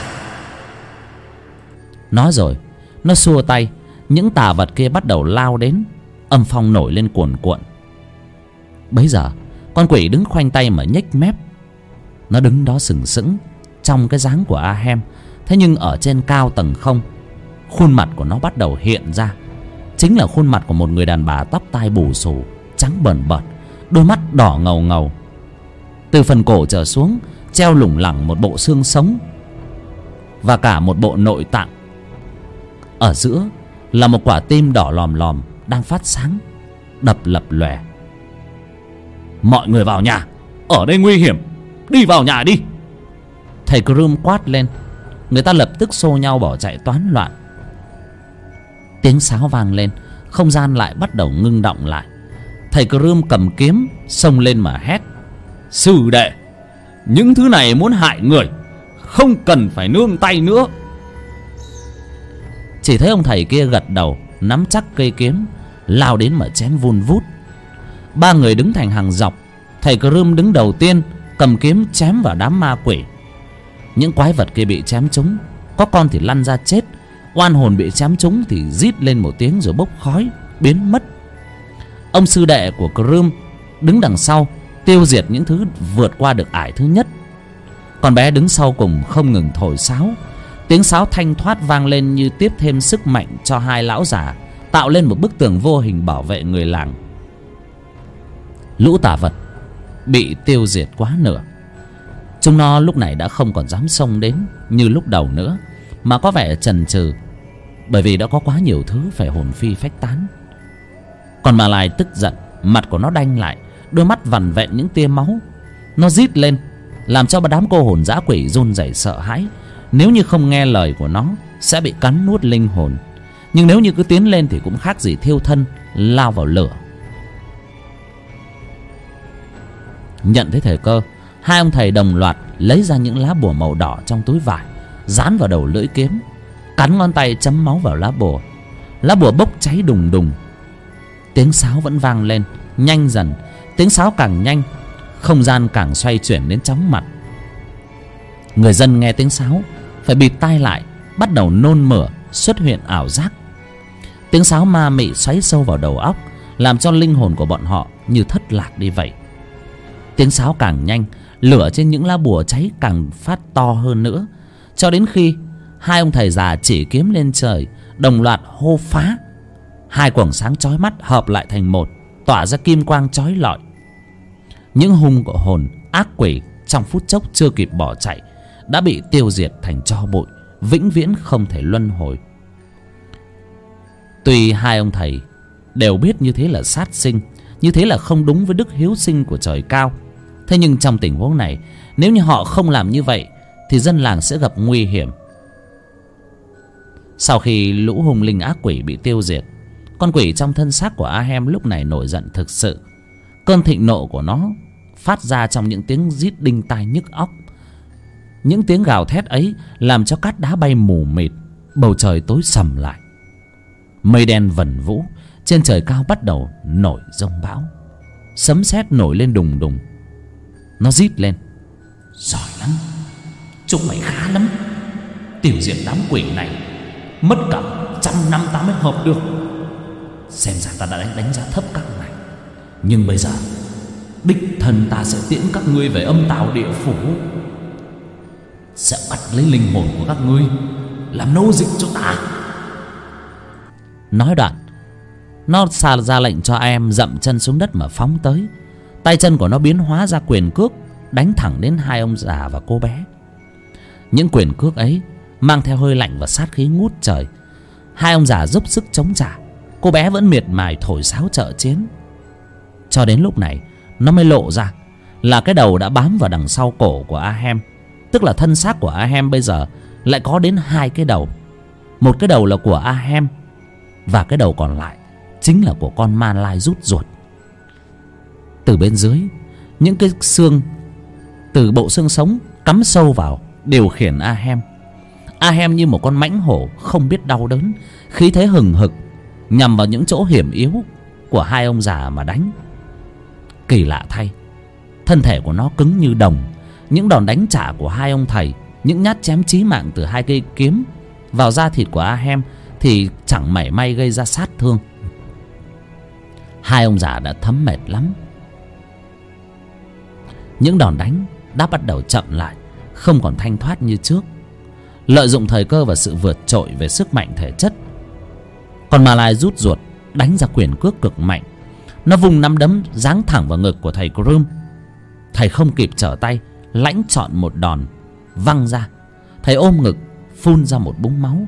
Nói rồi nó xua tay, những tà vật kia bắt đầu lao đến. Âm phong nổi lên cuồn cuộn. Bấy giờ con quỷ đứng khoanh tay mà nhếch mép. Nó đứng đó sừng sững trong cái dáng của Ahem. Thế nhưng ở trên cao tầng không, khuôn mặt của nó bắt đầu hiện ra. Chính là khuôn mặt của một người đàn bà tóc tai bù xù, trắng bờn bợt, đôi mắt đỏ ngầu ngầu. Từ phần cổ trở xuống treo lủng lẳng một bộ xương sống và cả một bộ nội tạng. Ở giữa là một quả tim đỏ lòm lòm đang phát sáng, đập lập lòe. Mọi người vào nhà, ở đây nguy hiểm, đi vào nhà đi. Thầy Crom quát lên. Người ta lập tức xô nhau bỏ chạy toán loạn. Tiếng sáo vang lên, không gian lại bắt đầu ngưng động lại. Thầy Crom cầm kiếm xông lên mà hét: Sư đệ, những thứ này muốn hại người, không cần phải nương tay nữa. Chỉ thấy ông thầy kia gật đầu, nắm chắc cây kiếm, lao đến mà chém vun vút. Ba người đứng thành hàng dọc. Thầy Crom đứng đầu tiên, cầm kiếm chém vào đám ma quỷ. Những quái vật kia bị chém trúng, có con thì lăn ra chết, oan hồn bị chém trúng thì rít lên một tiếng rồi bốc khói biến mất. Ông sư đệ của Crom đứng đằng sau, tiêu diệt những thứ vượt qua được ải thứ nhất. Con bé đứng sau cùng không ngừng thổi sáo. Tiếng sáo thanh thoát vang lên như tiếp thêm sức mạnh cho hai lão già, tạo lên một bức tường vô hình bảo vệ người làng. Lũ tà vật bị tiêu diệt quá nửa. Chúng nó lúc này đã không còn dám xông đến như lúc đầu nữa, mà có vẻ chần chừ, bởi vì đã có quá nhiều thứ phải hồn phi phách tán. Còn Mà Lai tức giận, mặt của nó đanh lại, đôi mắt vằn vẹn những tia máu. Nó rít lên làm cho đám cô hồn dã quỷ run rẩy sợ hãi. Nếu như không nghe lời của nó sẽ bị cắn nuốt linh hồn, nhưng nếu như cứ tiến lên thì cũng khác gì thiêu thân lao vào lửa. Nhận thấy thời cơ, hai ông thầy đồng loạt lấy ra những lá bùa màu đỏ trong túi vải, dán vào đầu lưỡi kiếm, cắn ngón tay chấm máu vào lá bùa. Lá bùa bốc cháy đùng đùng. Tiếng sáo vẫn vang lên nhanh dần. Tiếng sáo càng nhanh, không gian càng xoay chuyển đến chóng mặt. Người dân nghe tiếng sáo phải bịt tai lại, bắt đầu nôn mửa, xuất hiện ảo giác. Tiếng sáo ma mị xoáy sâu vào đầu óc, làm cho linh hồn của bọn họ như thất lạc đi vậy. Tiếng sáo càng nhanh, lửa trên những lá bùa cháy càng phát to hơn nữa, cho đến khi hai ông thầy già chỉ kiếm lên trời, đồng loạt hô phá. Hai quầng sáng chói mắt hợp lại thành một, tỏa ra kim quang chói lọi. Những hung của hồn ác quỷ trong phút chốc chưa kịp bỏ chạy đã bị tiêu diệt thành tro bụi, vĩnh viễn không thể luân hồi. Tuy hai ông thầy đều biết như thế là sát sinh, như thế là không đúng với đức hiếu sinh của trời cao, thế nhưng trong tình huống này, nếu như họ không làm như vậy thì dân làng sẽ gặp nguy hiểm. Sau khi lũ hung linh ác quỷ bị tiêu diệt, con quỷ trong thân xác của Ahem lúc này nổi giận thực sự. Cơn thịnh nộ của nó phát ra trong những tiếng rít đinh tai nhức óc. Những tiếng gào thét ấy làm cho cát đá bay mù mịt, bầu trời tối sầm lại. Mây đen vần vũ, trên trời cao bắt đầu nổi giông bão. Sấm sét nổi lên đùng đùng. Nó rít lên: Giỏi lắm, chúng mày khá lắm. Tiêu diệt đám quỷ này mất cả 100 năm ta mới hợp được. Xem ra ta đã đánh giá thấp các mày, nhưng bây giờ đích thân ta sẽ tiễn các ngươi về âm tào địa phủ, sẽ bắt lấy linh hồn của các ngươi làm nô dịch cho ta. Nói đoạn, nó ra lệnh cho em dậm chân xuống đất mà phóng tới. Tay chân của nó biến hóa ra quyền cước, đánh thẳng đến hai ông già và cô bé. Những quyền cước ấy mang theo hơi lạnh và sát khí ngút trời. Hai ông già dốc sức chống trả, cô bé vẫn miệt mài thổi sáo trợ chiến. Cho đến lúc này nó mới lộ ra là cái đầu đã bám vào đằng sau cổ của Ahem. Tức là thân xác của Ahem bây giờ lại có đến hai cái đầu. Một cái đầu là của Ahem, và cái đầu còn lại chính là của con Ma Lai rút ruột. Từ bên dưới, những cái xương từ bộ xương sống cắm sâu vào điều khiển Ahem. Ahem như một con mãnh hổ không biết đau đớn, khí thế hừng hực nhằm vào những chỗ hiểm yếu của hai ông già mà đánh. Kỳ lạ thay, thân thể của nó cứng như đồng. Những đòn đánh trả của hai ông thầy, những nhát chém chí mạng từ hai cây kiếm vào da thịt của Ahem thì chẳng mảy may gây ra sát thương. Hai ông già đã thấm mệt lắm. Những đòn đánh đã bắt đầu chậm lại, không còn thanh thoát như trước. Lợi dụng thời cơ và sự vượt trội về sức mạnh thể chất, con Ma Lai rút ruột đánh ra quyền cước cực mạnh. Nó vùng nắm đấm giáng thẳng vào ngực của thầy Crom. Thầy không kịp trở tay, lãnh trọn một đòn văng ra. Thầy ôm ngực phun ra một búng máu.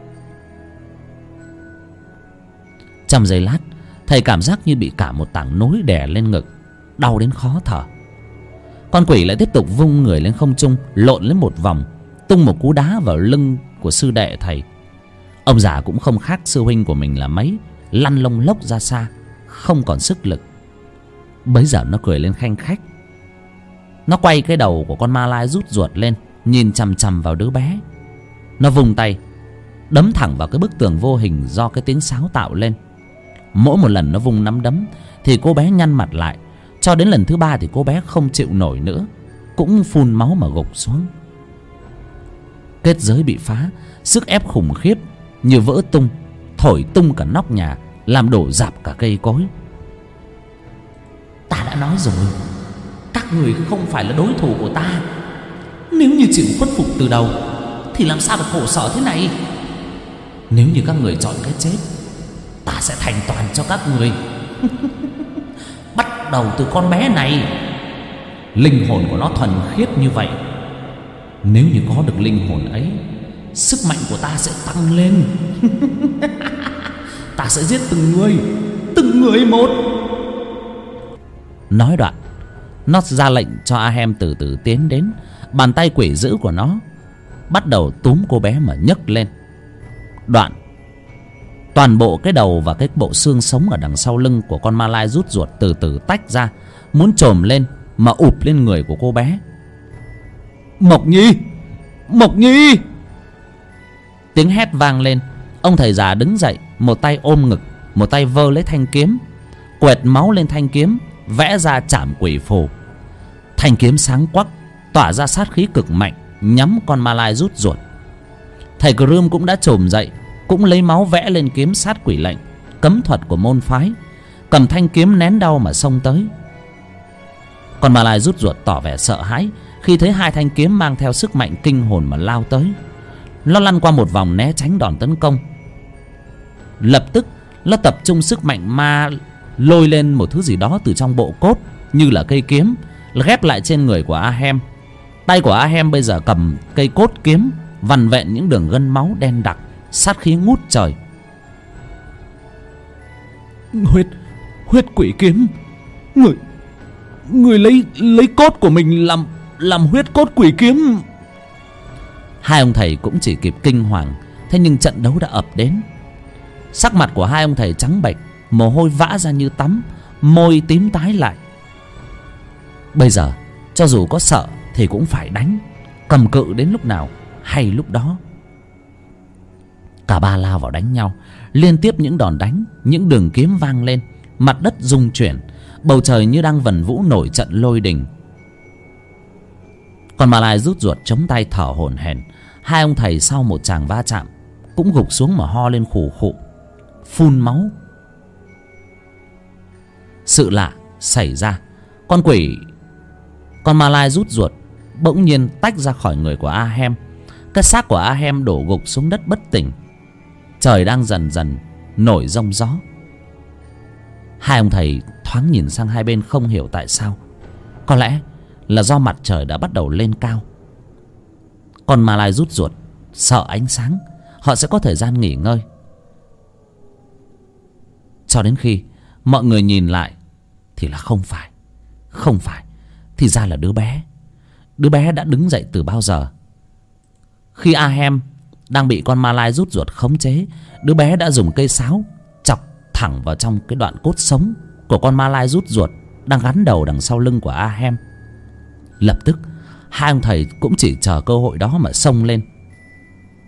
Trong giây lát, thầy cảm giác như bị cả một tảng núi đè lên ngực, đau đến khó thở. Con quỷ lại tiếp tục vung người lên không trung, lộn lên một vòng, tung một cú đá vào lưng của sư đệ thầy. Ông già cũng không khác sư huynh của mình là mấy, lăn lông lốc ra xa, không còn sức lực. Bấy giờ nó cười lên khanh khách. Nó quay cái đầu của con Ma Lai rút ruột lên, nhìn chằm chằm vào đứa bé. Nó vung tay đấm thẳng vào cái bức tường vô hình do cái tiếng sáo tạo lên. Mỗi một lần nó vung nắm đấm thì cô bé nhăn mặt lại. Cho đến lần thứ ba thì cô bé không chịu nổi nữa, cũng phun máu mà gục xuống. Kết giới bị phá, sức ép khủng khiếp như vỡ tung, thổi tung cả nóc nhà, làm đổ rạp cả cây cối. Ta đã nói rồi, các người không phải là đối thủ của ta. Nếu như chịu khuất phục từ đầu thì làm sao được khổ sở thế này. Nếu như các người chọn cái chết, ta sẽ thành toàn cho các người. Bắt đầu từ con bé này. Linh hồn của nó thuần khiết như vậy. Nếu như có được linh hồn ấy, sức mạnh của ta sẽ tăng lên. Ta sẽ giết từng người một. Nói đoạn, nó ra lệnh cho Ahem từ từ tiến đến. Bàn tay quỷ dữ của nó bắt đầu túm cô bé mà nhấc lên. Đoạn, toàn bộ cái đầu và cái bộ xương sống ở đằng sau lưng của con Ma Lai rút ruột từ từ tách ra, muốn chồm lên mà ụp lên người của cô bé. Mộc Nhi! Mộc Nhi! Tiếng hét vang lên. Ông thầy già đứng dậy, một tay ôm ngực, một tay vơ lấy thanh kiếm, quẹt máu lên thanh kiếm, vẽ ra trảm quỷ phù. Thanh kiếm sáng quắc, tỏa ra sát khí cực mạnh, nhắm con Ma Lai rút ruột. Thầy Crom cũng đã chồm dậy, cũng lấy máu vẽ lên kiếm sát quỷ lệnh, cấm thuật của môn phái, cầm thanh kiếm nén đau mà xông tới. Con Ma Lai rút ruột tỏ vẻ sợ hãi khi thấy hai thanh kiếm mang theo sức mạnh kinh hồn mà lao tới. Nó lăn qua một vòng né tránh đòn tấn công. Lập tức nó tập trung sức mạnh ma lôi lên một thứ gì đó từ trong bộ cốt, như là cây kiếm, ghép lại trên người của Ahem. Tay của Ahem bây giờ cầm cây cốt kiếm, vằn vẹn những đường gân máu đen đặc, sát khí ngút trời. Huyết quỷ kiếm. Người lấy cốt của mình làm huyết cốt quỷ kiếm. Hai ông thầy cũng chỉ kịp kinh hoàng. Thế nhưng trận đấu đã ập đến. Sắc mặt của hai ông thầy trắng bệch, mồ hôi vã ra như tắm, môi tím tái lại. Bây giờ cho dù có sợ thì cũng phải đánh, cầm cự đến lúc nào hay lúc đó. Cả ba lao vào đánh nhau, liên tiếp những đòn đánh, những đường kiếm vang lên, mặt đất rung chuyển, bầu trời như đang vần vũ nổi trận lôi đình. Còn Ma Lai rút ruột chống tay thở hổn hển. Hai ông thầy sau một tràng va chạm cũng gục xuống mà ho lên khù khụ, phun máu. Sự lạ xảy ra. Con Ma Lai rút ruột bỗng nhiên tách ra khỏi người của Ahem. Cái xác của Ahem đổ gục xuống đất bất tỉnh. Trời đang dần dần nổi giông gió. Hai ông thầy thoáng nhìn sang hai bên không hiểu tại sao. Có lẽ là do mặt trời đã bắt đầu lên cao. Con Ma Lai rút ruột sợ ánh sáng, họ sẽ có thời gian nghỉ ngơi. Cho đến khi mọi người nhìn lại thì là không phải, thì ra là đứa bé đã đứng dậy từ bao giờ. Khi Ahem đang bị con Ma Lai rút ruột khống chế, đứa bé đã dùng cây sáo chọc thẳng vào trong cái đoạn cốt sống của con Ma Lai rút ruột đang gắn đầu đằng sau lưng của Ahem. Lập tức hai ông thầy cũng chỉ chờ cơ hội đó mà xông lên.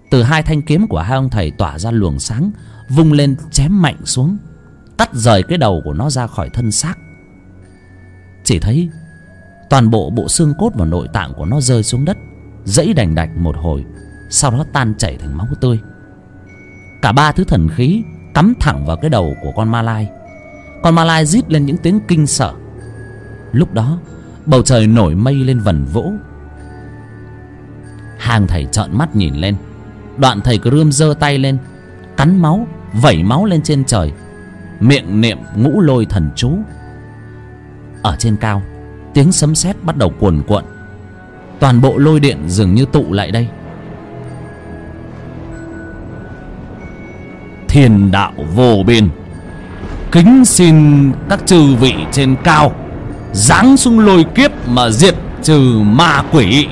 Từ hai thanh kiếm của hai ông thầy tỏa ra luồng sáng, vung lên chém mạnh xuống, cắt rời cái đầu của nó ra khỏi thân xác. Chỉ thấy toàn bộ bộ xương cốt và nội tạng của nó rơi xuống đất, giãy đành đạch một hồi, sau đó tan chảy thành máu tươi. Cả ba thứ thần khí cắm thẳng vào cái đầu của con ma lai. Con ma lai rít lên những tiếng kinh sợ. Lúc đó bầu trời nổi mây lên vần vỗ. Hàng thầy trợn mắt nhìn lên. Đoạn thầy Crom giơ tay lên, cắn máu, vẩy máu lên trên trời, miệng niệm ngũ lôi thần chú. Ở trên cao, tiếng sấm sét bắt đầu cuồn cuộn. Toàn bộ lôi điện dường như tụ lại đây. Thiên đạo vô biên, kính xin các chư vị trên cao giáng xuống lôi kiếp mà diệt trừ ma quỷ.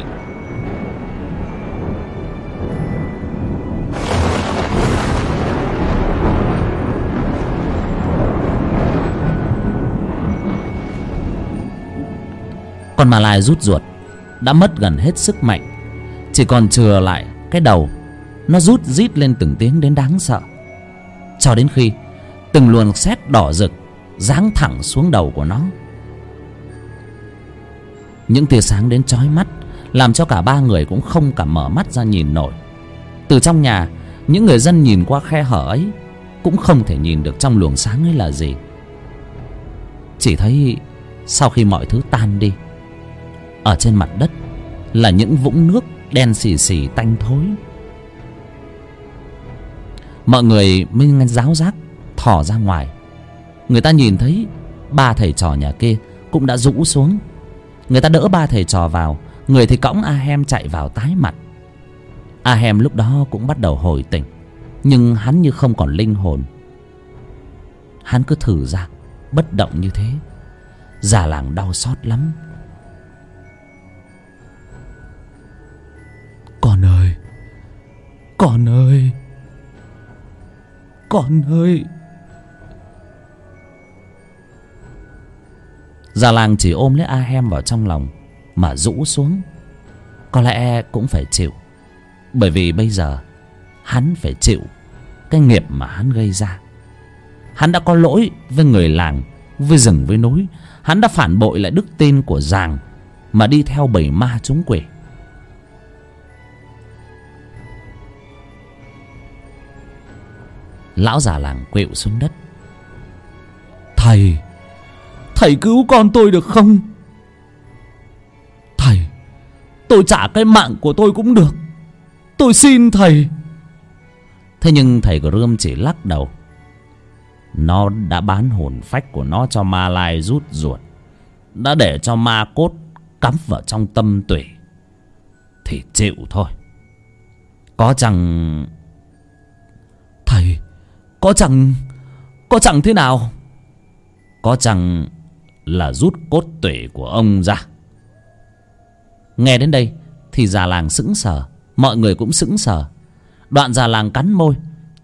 Con ma lai rút ruột đã mất gần hết sức mạnh, chỉ còn chừa lại cái đầu. Nó rút rít lên từng tiếng đến đáng sợ, cho đến khi từng luồng sét đỏ rực giáng thẳng xuống đầu của nó. Những tia sáng đến chói mắt làm cho cả ba người cũng không cả mở mắt ra nhìn nổi. Từ trong nhà, những người dân nhìn qua khe hở ấy cũng không thể nhìn được trong luồng sáng ấy là gì. Chỉ thấy sau khi mọi thứ tan đi, ở trên mặt đất là những vũng nước đen xì xì tanh thối. Mọi người mới ráo rác thò ra ngoài. Người ta nhìn thấy ba thầy trò nhà kia cũng đã rũ xuống. Người ta đỡ ba thầy trò vào, người thì cõng Ahem chạy vào tái mặt. Ahem lúc đó cũng bắt đầu hồi tỉnh, nhưng hắn như không còn linh hồn. Hắn cứ thử ra bất động như thế. Già làng đau xót lắm. Con ơi, con ơi, con ơi. Già làng chỉ ôm lấy Ahem vào trong lòng mà rũ xuống. Có lẽ cũng phải chịu, bởi vì bây giờ hắn phải chịu cái nghiệp mà hắn gây ra. Hắn đã có lỗi với người làng, với rừng, với núi. Hắn đã phản bội lại đức tin của Giàng mà đi theo bầy ma chúng quỷ. Lão già làng khuỵu xuống đất. Thầy, thầy cứu con tôi được không? Thầy, tôi trả cái mạng của tôi cũng được, tôi xin thầy. Thế nhưng thầy Crom chỉ lắc đầu. Nó đã bán hồn phách của nó cho ma lai rút ruột, đã để cho ma cốt cắm vào trong tâm tủy, thì chịu thôi. Có chẳng thầy, có chẳng thế nào? Có chẳng là rút cốt tủy của ông ra. Nghe đến đây thì già làng sững sờ, mọi người cũng sững sờ. Đoạn già làng cắn môi.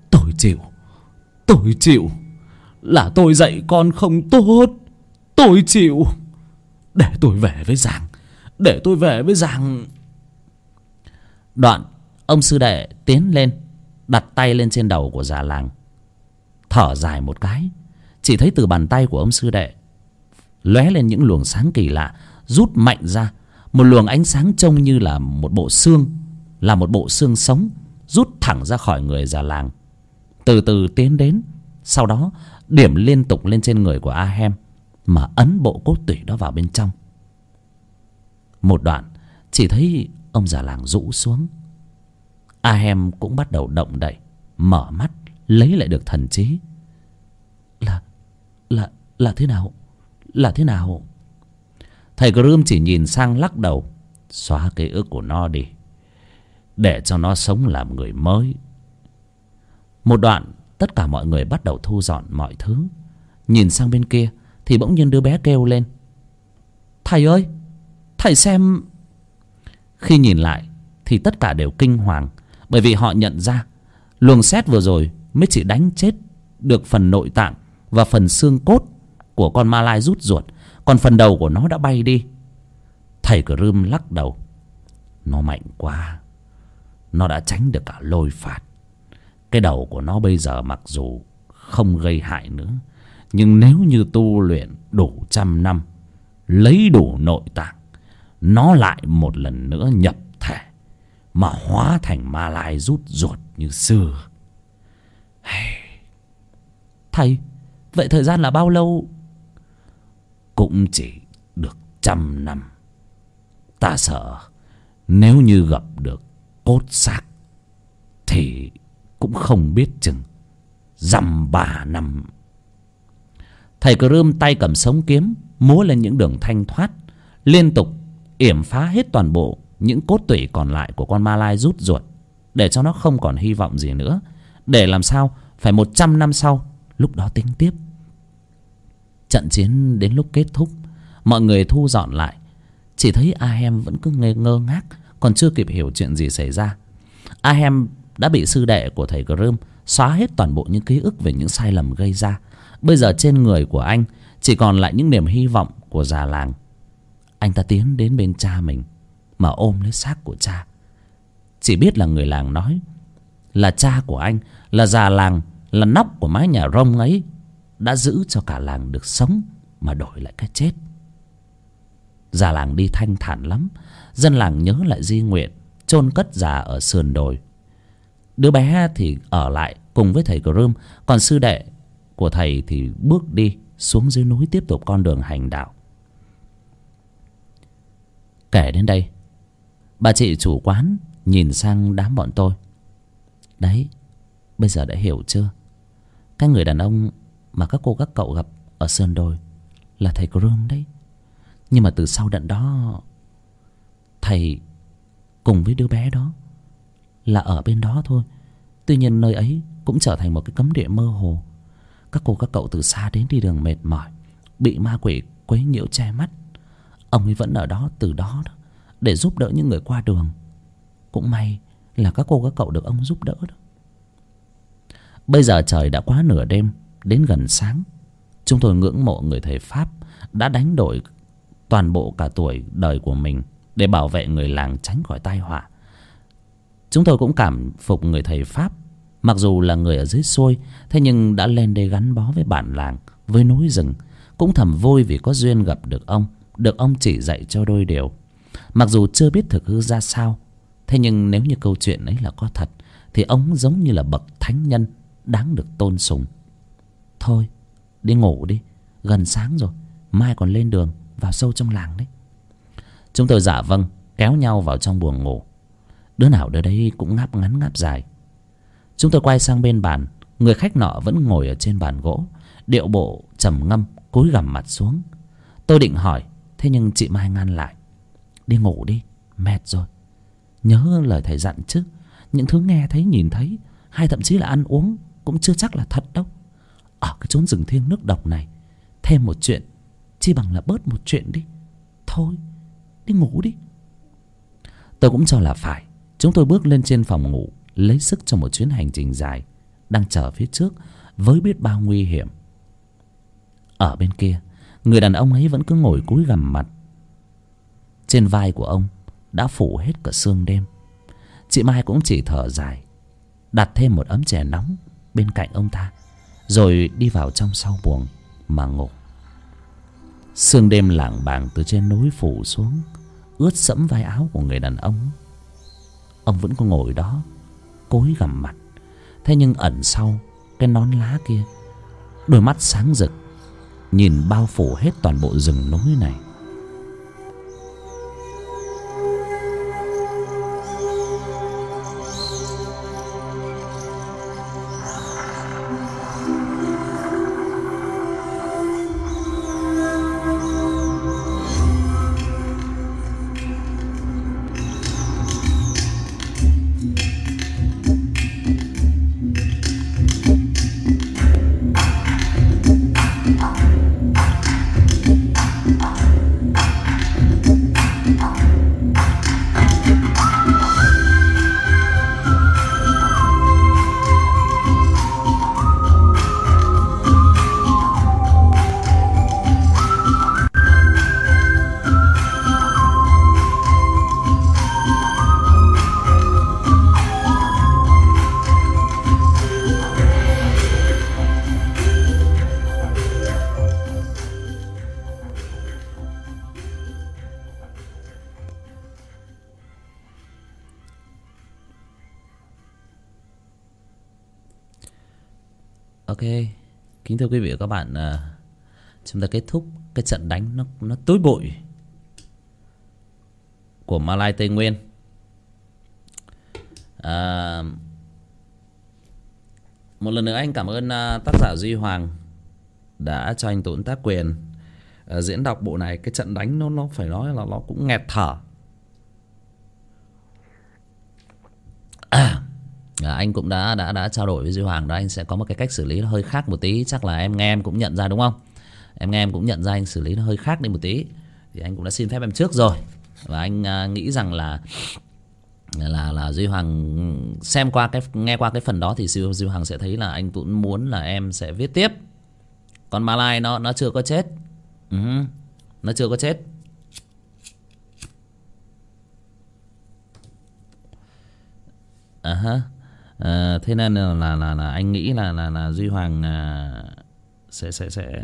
Tôi chịu. Là tôi dạy con không tốt, tôi chịu. Để tôi về với Giàng. Đoạn ông sư đệ tiến lên, đặt tay lên trên đầu của già làng, thở dài một cái. Chỉ thấy từ bàn tay của ông sư đệ lóe lên những luồng sáng kỳ lạ, rút mạnh ra một luồng ánh sáng trông như là một bộ xương, là một bộ xương sống, rút thẳng ra khỏi người già làng, từ từ tiến đến, sau đó điểm liên tục lên trên người của Ahem mà ấn bộ cốt tủy đó vào bên trong. Một đoạn chỉ thấy ông già làng rũ xuống. Ahem cũng bắt đầu động đậy, mở mắt, lấy lại được thần trí. Là thế nào? Là thế nào? Thầy Crom chỉ nhìn sang lắc đầu. Xóa ký ức của nó đi, để cho nó sống làm người mới. Một đoạn tất cả mọi người bắt đầu thu dọn mọi thứ. Nhìn sang bên kia thì bỗng nhiên đứa bé kêu lên. Thầy ơi, thầy xem. Khi nhìn lại thì tất cả đều kinh hoàng, bởi vì họ nhận ra luồng sét vừa rồi mới chỉ đánh chết được phần nội tạng và phần xương cốt của con ma lai rút ruột, còn phần đầu của nó đã bay đi. Thầy Crom lắc đầu. Nó mạnh quá, nó đã tránh được cả lôi phạt. Cái đầu của nó bây giờ mặc dù không gây hại nữa, nhưng nếu như tu luyện đủ 100 năm, lấy đủ nội tạng, nó lại một lần nữa nhập thể mà hóa thành Ma Lai rút ruột như xưa. Thầy, vậy thời gian là bao lâu? Cũng chỉ được 100 năm. Ta sợ nếu như gặp được cốt xác thì cũng không biết chừng dăm 3 năm. Thầy Crom tay cầm sống kiếm, múa lên những đường thanh thoát, liên tục yểm phá hết toàn bộ những cốt tủy còn lại của con Ma Lai rút ruột, để cho nó không còn hy vọng gì nữa, để làm sao phải 100 năm sau, lúc đó tính tiếp. Trận chiến đến lúc kết thúc, mọi người thu dọn lại, chỉ thấy Ahem vẫn cứ ngơ ngác, còn chưa kịp hiểu chuyện gì xảy ra. Ahem đã bị sư đệ của thầy Crom xóa hết toàn bộ những ký ức về những sai lầm gây ra. Bây giờ trên người của anh chỉ còn lại những niềm hy vọng của già làng. Anh ta tiến đến bên cha mình mà ôm lấy xác của cha. Chỉ biết là người làng nói là cha của anh, là già làng, là nóc của mái nhà rông ấy, đã giữ cho cả làng được sống mà đổi lại cái chết. Già làng đi thanh thản lắm. Dân làng nhớ lại di nguyện chôn cất già ở sườn đồi. Đứa bé thì ở lại cùng với thầy Crom, còn sư đệ của thầy thì bước đi xuống dưới núi tiếp tục con đường hành đạo. Kể đến đây, bà chị chủ quán nhìn sang đám bọn tôi. Đấy, bây giờ đã hiểu chưa? Cái người đàn ông mà các cô các cậu gặp ở sườn đồi là thầy Crom đấy. Nhưng mà từ sau đợt đó, thầy cùng với đứa bé đó là ở bên đó thôi. Tuy nhiên nơi ấy cũng trở thành một cái cấm địa mơ hồ. Các cô các cậu từ xa đến đi đường mệt mỏi, bị ma quỷ quấy nhiễu che mắt, ông ấy vẫn ở đó từ đó đó, để giúp đỡ những người qua đường. Cũng may là các cô các cậu được ông giúp đỡ đó. Bây giờ trời đã quá nửa đêm, đến gần sáng. Chúng tôi ngưỡng mộ người thầy Pháp đã đánh đổi toàn bộ cả tuổi đời của mình để bảo vệ người làng tránh khỏi tai họa. Chúng tôi cũng cảm phục người thầy Pháp. Mặc dù là người ở dưới xuôi, thế nhưng đã lên đây gắn bó với bản làng, với núi rừng. Cũng thầm vui vì có duyên gặp được ông chỉ dạy cho đôi điều. Mặc dù chưa biết thực hư ra sao, thế nhưng nếu như câu chuyện ấy là có thật, thì ông giống như là bậc thánh nhân đáng được tôn sùng. Thôi, đi ngủ đi, gần sáng rồi, mai còn lên đường vào sâu trong làng đấy. Chúng tôi dạ vâng, kéo nhau vào trong buồng ngủ. Đứa nào đứa đấy cũng ngáp ngắn ngáp dài. Chúng tôi quay sang bên bàn. Người khách nọ vẫn ngồi ở trên bàn gỗ, điệu bộ trầm ngâm, cúi gằm mặt xuống. Tôi định hỏi, thế nhưng chị Mai ngăn lại. Đi ngủ đi, mệt rồi. Nhớ lời thầy dặn chứ. Những thứ nghe thấy nhìn thấy, hay thậm chí là ăn uống, cũng chưa chắc là thật đâu. Ở cái chốn rừng thiêng nước độc này, thêm một chuyện chi bằng là bớt một chuyện đi. Thôi, đi ngủ đi. Tôi cũng cho là phải. Chúng tôi bước lên trên phòng ngủ, lấy sức cho một chuyến hành trình dài đang chờ phía trước với biết bao nguy hiểm. Ở bên kia, người đàn ông ấy vẫn cứ ngồi cúi gằm mặt. Trên vai của ông đã phủ hết cả sương đêm. Chị Mai cũng chỉ thở dài, đặt thêm một ấm chè nóng bên cạnh ông ta, rồi đi vào trong sau buồng mà ngủ. Sương đêm lảng bảng từ trên núi phủ xuống, ướt sẫm vai áo của người đàn ông. Ông vẫn còn ngồi đó, cúi gằm mặt. Thế nhưng ẩn sau cái nón lá kia, đôi mắt sáng rực nhìn bao phủ hết toàn bộ rừng núi này. Ok, kính thưa quý vị và các bạn, chúng ta kết thúc cái trận đánh nó tối bội của Malay Tây Nguyên. Một lần nữa anh cảm ơn tác giả Duy Hoàng đã cho anh Tuấn tác quyền diễn đọc bộ này. Cái trận đánh nó phải nói là nó cũng nghẹt thở. Anh cũng đã trao đổi với Duy Hoàng đó, anh sẽ có một cái cách xử lý nó hơi khác một tí. Chắc là em nghe em cũng nhận ra đúng không? Em nghe em cũng nhận ra anh xử lý nó hơi khác đi một tí. Thì anh cũng đã xin phép em trước rồi. Và anh nghĩ rằng là Duy Hoàng nghe qua cái phần đó thì Duy Hoàng sẽ thấy là anh cũng muốn là em sẽ viết tiếp. Còn Malay nó chưa có chết. Nó chưa có chết. Thế nên là anh nghĩ là Duy Hoàng sẽ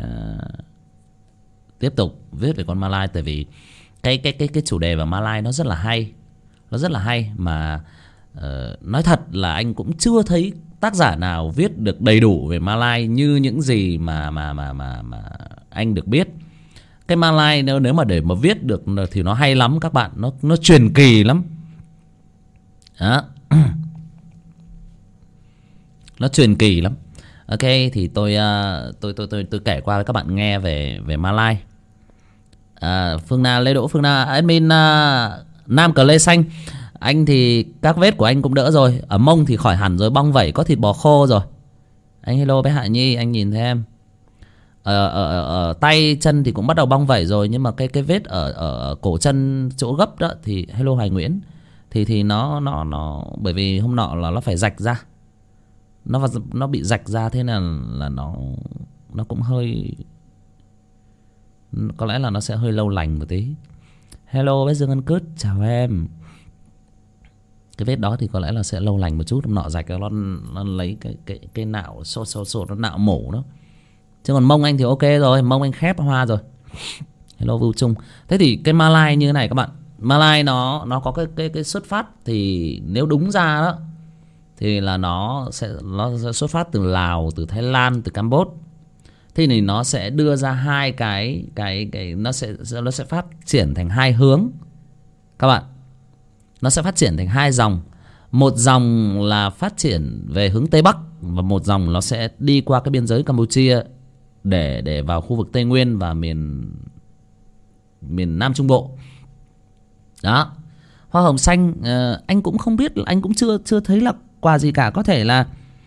tiếp tục viết về con Malay, tại vì cái chủ đề về Malay nó rất là hay. Nó rất là hay mà nói thật là anh cũng chưa thấy tác giả nào viết được đầy đủ về Malay như những gì mà anh được biết. Cái Malay nếu mà để mà viết được thì nó hay lắm các bạn, nó truyền kỳ lắm. Đó. Nó truyền kỳ lắm. Ok, thì tôi kể qua với các bạn nghe về Malay. Phương Na, Lê Đỗ, Phương Na, admin Nam Cờ Lê Xanh. Anh thì các vết của anh cũng đỡ rồi. Ở mông thì khỏi hẳn rồi, bong vẩy có thịt bò khô rồi. Anh hello bé Hạ Nhi, anh nhìn thấy em. Ở tay chân thì cũng bắt đầu bong vẩy rồi, nhưng mà cái vết ở cổ chân chỗ gấp đó thì hello Hoài Nguyễn. Thì nó bởi vì hôm nọ là nó phải rạch ra. Nó bị rạch ra, thế là nó cũng hơi, có lẽ là nó sẽ hơi lâu lành một tí. Hello bé Dương Ân Cướt, chào em. Cái vết đó thì có lẽ là sẽ lâu lành một chút. Hôm nọ rạch nó lấy cái nạo sột nó nạo mổ đó. Chứ còn mông anh thì ok rồi, mông anh khép hoa rồi. Hello Vưu Trung. Thế thì cái Malay như thế này các bạn. Malay nó có cái xuất phát thì nếu đúng ra đó thì là nó sẽ xuất phát từ Lào, từ Thái Lan, từ Campuchia. Thế thì nó sẽ đưa ra hai cái nó sẽ phát triển thành hai hướng các bạn. Nó sẽ phát triển thành hai dòng. Một dòng là phát triển về hướng Tây Bắc, và một dòng nó sẽ đi qua cái biên giới Campuchia để vào khu vực Tây Nguyên và miền Nam Trung Bộ. Đó. Hoa hồng xanh anh cũng không biết, anh cũng chưa thấy là quà gì cả. Có thể là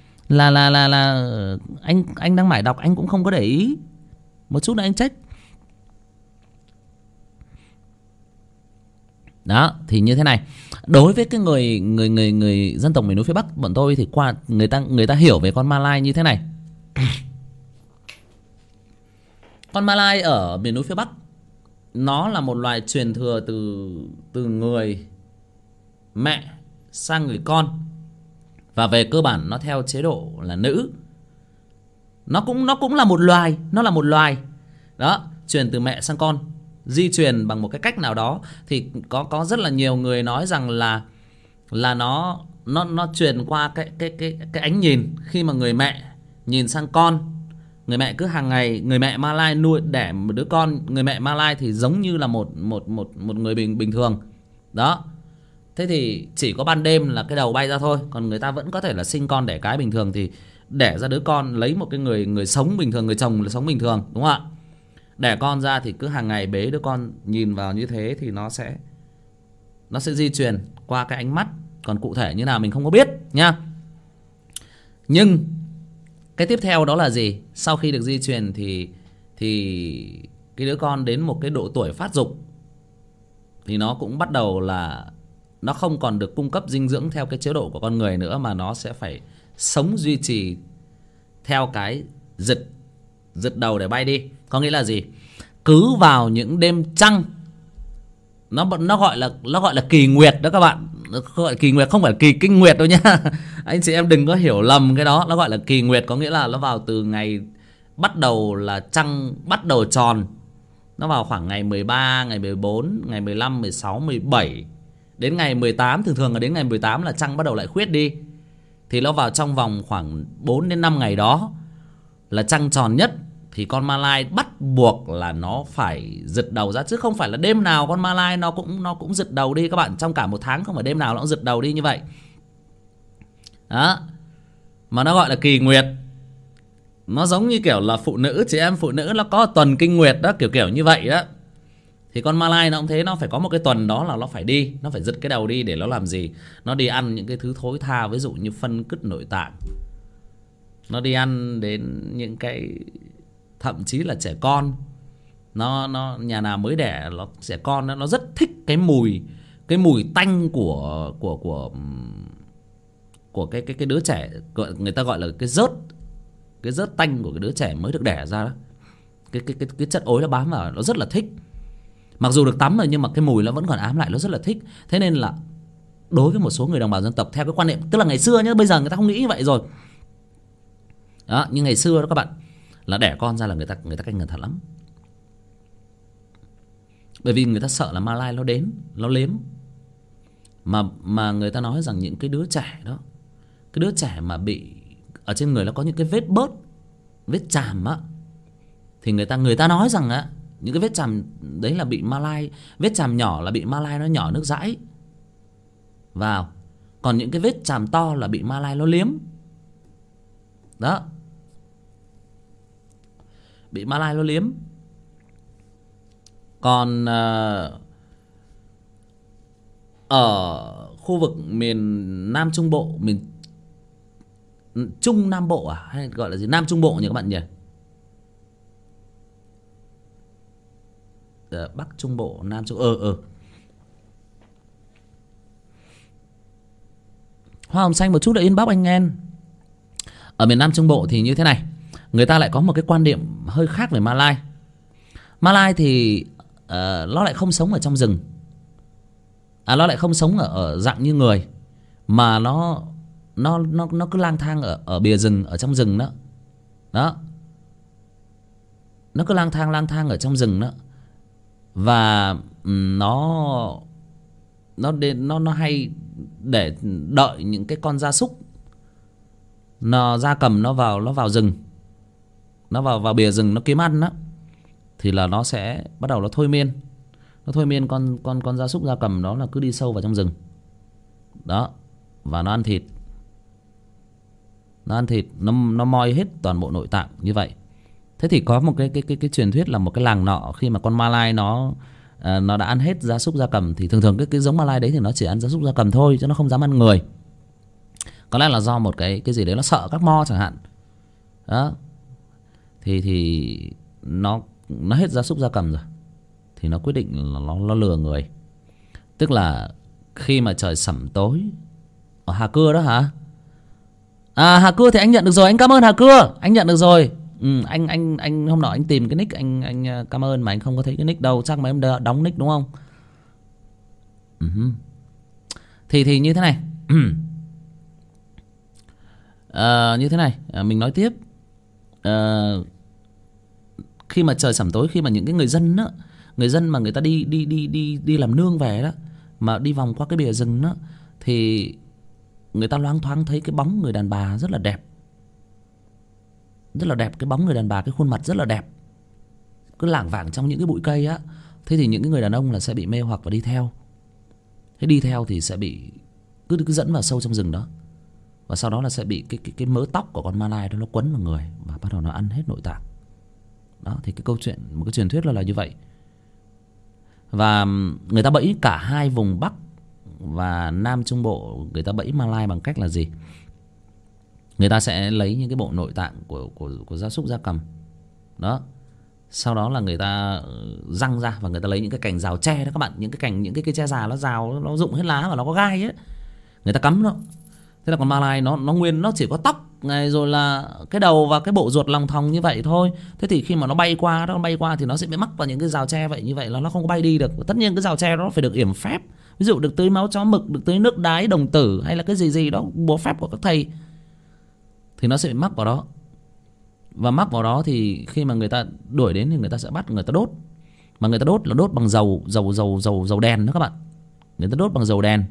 anh đang mải đọc, anh cũng không có để ý. Một chút nữa anh check. Đó, thì như thế này. Đối với cái người dân tộc miền núi phía Bắc bọn tôi thì qua người ta hiểu về con Malay như thế này. Con Malay ở miền núi phía Bắc nó là một loài truyền thừa từ người mẹ sang người con, và về cơ bản nó theo chế độ là nữ. Nó cũng là một loài, nó là một loài. Đó, truyền từ mẹ sang con, di truyền bằng một cái cách nào đó. Thì có rất là nhiều người nói rằng là nó truyền qua cái ánh nhìn. Khi mà người mẹ nhìn sang con, người mẹ cứ hàng ngày, người mẹ Malay nuôi đẻ một đứa con, người mẹ Malay thì giống như là một người bình thường. Đó. Thế thì chỉ có ban đêm là cái đầu bay ra thôi, còn người ta vẫn có thể là sinh con đẻ cái bình thường, thì đẻ ra đứa con, lấy một cái người sống bình thường, người chồng là sống bình thường, đúng không ạ? Đẻ con ra thì cứ hàng ngày bế đứa con nhìn vào như thế, thì nó sẽ di truyền qua cái ánh mắt. Còn cụ thể như nào mình không có biết nha. Nhưng cái tiếp theo đó là gì? Sau khi được di truyền thì cái đứa con đến một cái độ tuổi phát dục thì nó cũng bắt đầu là nó không còn được cung cấp dinh dưỡng theo cái chế độ của con người nữa, mà nó sẽ phải sống duy trì theo cái giật đầu để bay đi. Có nghĩa là gì? Cứ vào những đêm trăng, nó gọi là kỳ nguyệt đó các bạn. Nó gọi là kỳ nguyệt, không phải kỳ kinh nguyệt đâu nhá. Anh chị em đừng có hiểu lầm cái đó. Nó gọi là kỳ nguyệt, có nghĩa là nó vào từ ngày bắt đầu là trăng bắt đầu tròn. Nó vào khoảng ngày 13, ngày 14, ngày 15, 16, 17 đến ngày 18, thường là đến ngày 18 là trăng bắt đầu lại khuyết đi. Thì nó vào trong vòng khoảng 4 đến 5 ngày đó. là trăng tròn nhất thì con ma lai bắt buộc là nó phải giật đầu ra, chứ không phải là đêm nào con ma lai nó cũng giật đầu đi các bạn. Trong cả một tháng không phải đêm nào nó cũng giật đầu đi như vậy. Đó. Mà nó gọi là kỳ nguyệt. Nó giống như kiểu là phụ nữ, chị em phụ nữ nó có tuần kinh nguyệt đó, kiểu như vậy đó. Thì con ma lai nó cũng thế, nó phải có một cái tuần đó là nó phải đi, nó phải giật cái đầu đi để nó làm gì? Nó đi ăn những cái thứ thối tha, ví dụ như phân cứt nội tạng. Nó đi ăn đến những cái thậm chí là trẻ con. Nó nhà nào mới đẻ nó trẻ con nó rất thích cái mùi tanh của cái đứa trẻ, người ta gọi là cái rớt tanh của cái đứa trẻ mới được đẻ ra đó. Cái chất ối nó bám vào, nó rất là thích. Mặc dù được tắm rồi nhưng mà cái mùi nó vẫn còn ám lại, nó rất là thích. Thế nên là đối với một số người đồng bào dân tộc theo cái quan niệm, tức là ngày xưa nhá, bây giờ người ta không nghĩ như vậy rồi đó, nhưng ngày xưa đó các bạn, là đẻ con ra là người ta canh cẩn thận lắm. Bởi vì người ta sợ là ma lai nó đến, nó liếm. Mà người ta nói rằng những cái đứa trẻ đó, cái đứa trẻ mà bị ở trên người nó có những cái vết bớt, vết chàm á, thì người ta nói rằng á, những cái vết chàm đấy là bị ma lai, vết chàm nhỏ là bị ma lai nó nhỏ nước dãi vào, còn những cái vết chàm to là bị ma lai nó liếm. Đó, bị ma lai nó liếm. Còn ở khu vực miền Nam Trung Bộ, miền Trung Nam Bộ hay gọi là gì, Nam Trung Bộ nhỉ các bạn nhỉ? Bắc Trung Bộ, Nam Trung Hoa hồng xanh một chút đã inbox anh em. Ở miền Nam Trung Bộ thì như thế này, người ta lại có một cái quan điểm hơi khác về ma lai. Ma lai thì nó lại không sống ở trong rừng, nó lại không sống ở dạng như người, mà nó cứ lang thang ở bìa rừng, ở trong rừng đó. Đó, nó cứ lang thang ở trong rừng đó. Và nó hay để đợi những cái con gia súc, gia cầm nó vào rừng, nó vào bìa rừng nó kiếm ăn đó, thì là nó sẽ bắt đầu nó thôi miên con gia súc gia cầm đó là cứ đi sâu vào trong rừng đó, và nó ăn thịt, nó moi hết toàn bộ nội tạng như vậy. Thế thì có một cái truyền thuyết là một cái làng nọ, khi mà con ma lai nó đã ăn hết gia súc gia cầm, thì thường cái giống ma lai đấy thì nó chỉ ăn gia súc gia cầm thôi, chứ nó không dám ăn người. Có lẽ là do một cái gì đấy nó sợ các mo chẳng hạn đó, thì nó hết gia súc gia cầm rồi, thì nó quyết định là nó lừa người. Tức là khi mà trời sẩm tối ở Hà Cưa đó hả? Hà Cưa thì anh nhận được rồi, anh cảm ơn Hà Cưa, anh nhận được rồi. Anh hôm nọ anh tìm cái nick, anh cảm ơn mà anh không có thấy cái nick đâu, chắc mà em đóng nick đúng không? Thì như thế này. Như thế này, mình nói tiếp. Khi mà trời sẩm tối, khi mà những cái người dân mà người ta đi làm nương về đó, mà đi vòng qua cái bìa rừng đó, thì người ta loáng thoáng thấy cái bóng người đàn bà rất là đẹp. Rất là đẹp, cái bóng người đàn bà, cái khuôn mặt rất là đẹp, cứ lảng vảng trong những cái bụi cây á. Thế thì những cái người đàn ông là sẽ bị mê hoặc và đi theo. Thế đi theo thì sẽ bị cứ dẫn vào sâu trong rừng đó, và sau đó là sẽ bị cái mớ tóc của con ma lai đó nó quấn vào người, và bắt đầu nó ăn hết nội tạng. Đó, thì cái câu chuyện, một cái truyền thuyết là như vậy. Và người ta bẫy cả hai vùng Bắc và Nam Trung Bộ, người ta bẫy ma lai bằng cách là gì? Người ta sẽ lấy những cái bộ nội tạng của gia súc gia cầm đó, sau đó là người ta răng ra, và người ta lấy những cái cành rào tre đó các bạn, những cái cây tre già nó rào, nó rụng hết lá và nó có gai ấy, người ta cắm nó. Thế là con ma lai nó nguyên, nó chỉ có tóc này, rồi là cái đầu và cái bộ ruột lòng thòng như vậy thôi. Thế thì khi mà nó bay qua thì nó sẽ bị mắc vào những cái rào tre vậy, như vậy là nó không có bay đi được. Tất nhiên cái rào tre đó phải được yểm phép, ví dụ được tưới máu chó mực, được tưới nước đái đồng tử, hay là cái gì đó bùa phép của các thầy, thì nó sẽ bị mắc vào đó. Và mắc vào đó thì khi mà người ta đuổi đến thì người ta sẽ bắt, người ta đốt. Mà người ta đốt là đốt bằng dầu đèn đó các bạn. Người ta đốt bằng dầu đèn.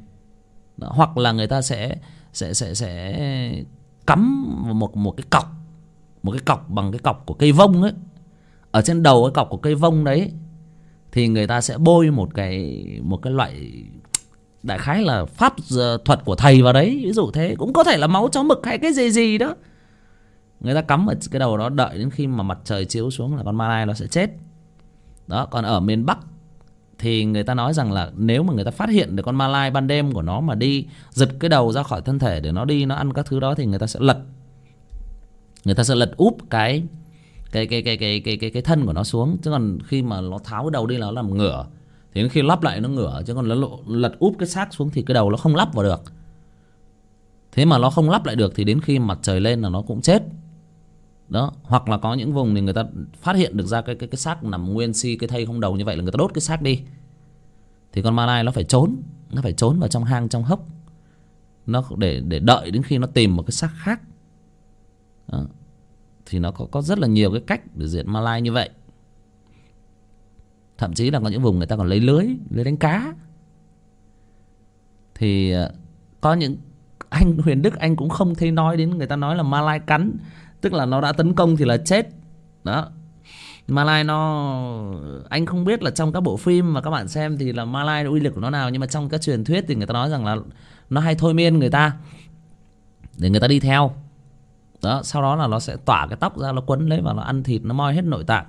Hoặc là người ta sẽ cắm một cái cọc một cái cọc bằng cái cọc của cây vông ấy. Ở trên đầu cái cọc của cây vông đấy thì người ta sẽ bôi một cái loại, đại khái là pháp thuật của thầy vào đấy, ví dụ thế. Cũng có thể là máu chó mực hay cái gì gì đó. Người ta cắm ở cái đầu đó, đợi đến khi mà mặt trời chiếu xuống là con ma lai nó sẽ chết. Đó, còn ở miền Bắc thì người ta nói rằng là nếu mà người ta phát hiện được con ma lai ban đêm của nó mà đi giật cái đầu ra khỏi thân thể để nó đi nó ăn các thứ đó, thì người ta sẽ lật úp cái thân của nó xuống. Chứ còn khi mà nó tháo cái đầu đi là nó làm ngửa, thì đến khi lắp lại nó ngửa. Chứ còn nó lật úp cái xác xuống thì cái đầu nó không lắp vào được. Thế mà nó không lắp lại được thì đến khi mặt trời lên là nó cũng chết. Đó, hoặc là có những vùng thì người ta phát hiện được ra cái xác nằm nguyên si, cái thây không đầu như vậy là người ta đốt cái xác đi. Thì con ma lai nó phải trốn vào trong hang trong hốc, nó để đợi đến khi nó tìm một cái xác khác. Đó. Thì nó có rất là nhiều cái cách để diệt ma lai như vậy. Thậm chí là có những vùng người ta còn lấy lưới đánh cá. Thì có những anh Huyền Đức anh cũng không thấy nói đến, người ta nói là ma lai cắn, tức là nó đã tấn công thì là chết. Đó, ma lai anh không biết là trong các bộ phim mà các bạn xem thì là ma lai uy lực của nó nào, nhưng mà trong các truyền thuyết thì người ta nói rằng là nó hay thôi miên người ta để người ta đi theo. Đó, sau đó là nó sẽ tỏa cái tóc ra, nó quấn lấy và nó ăn thịt, nó moi hết nội tạng.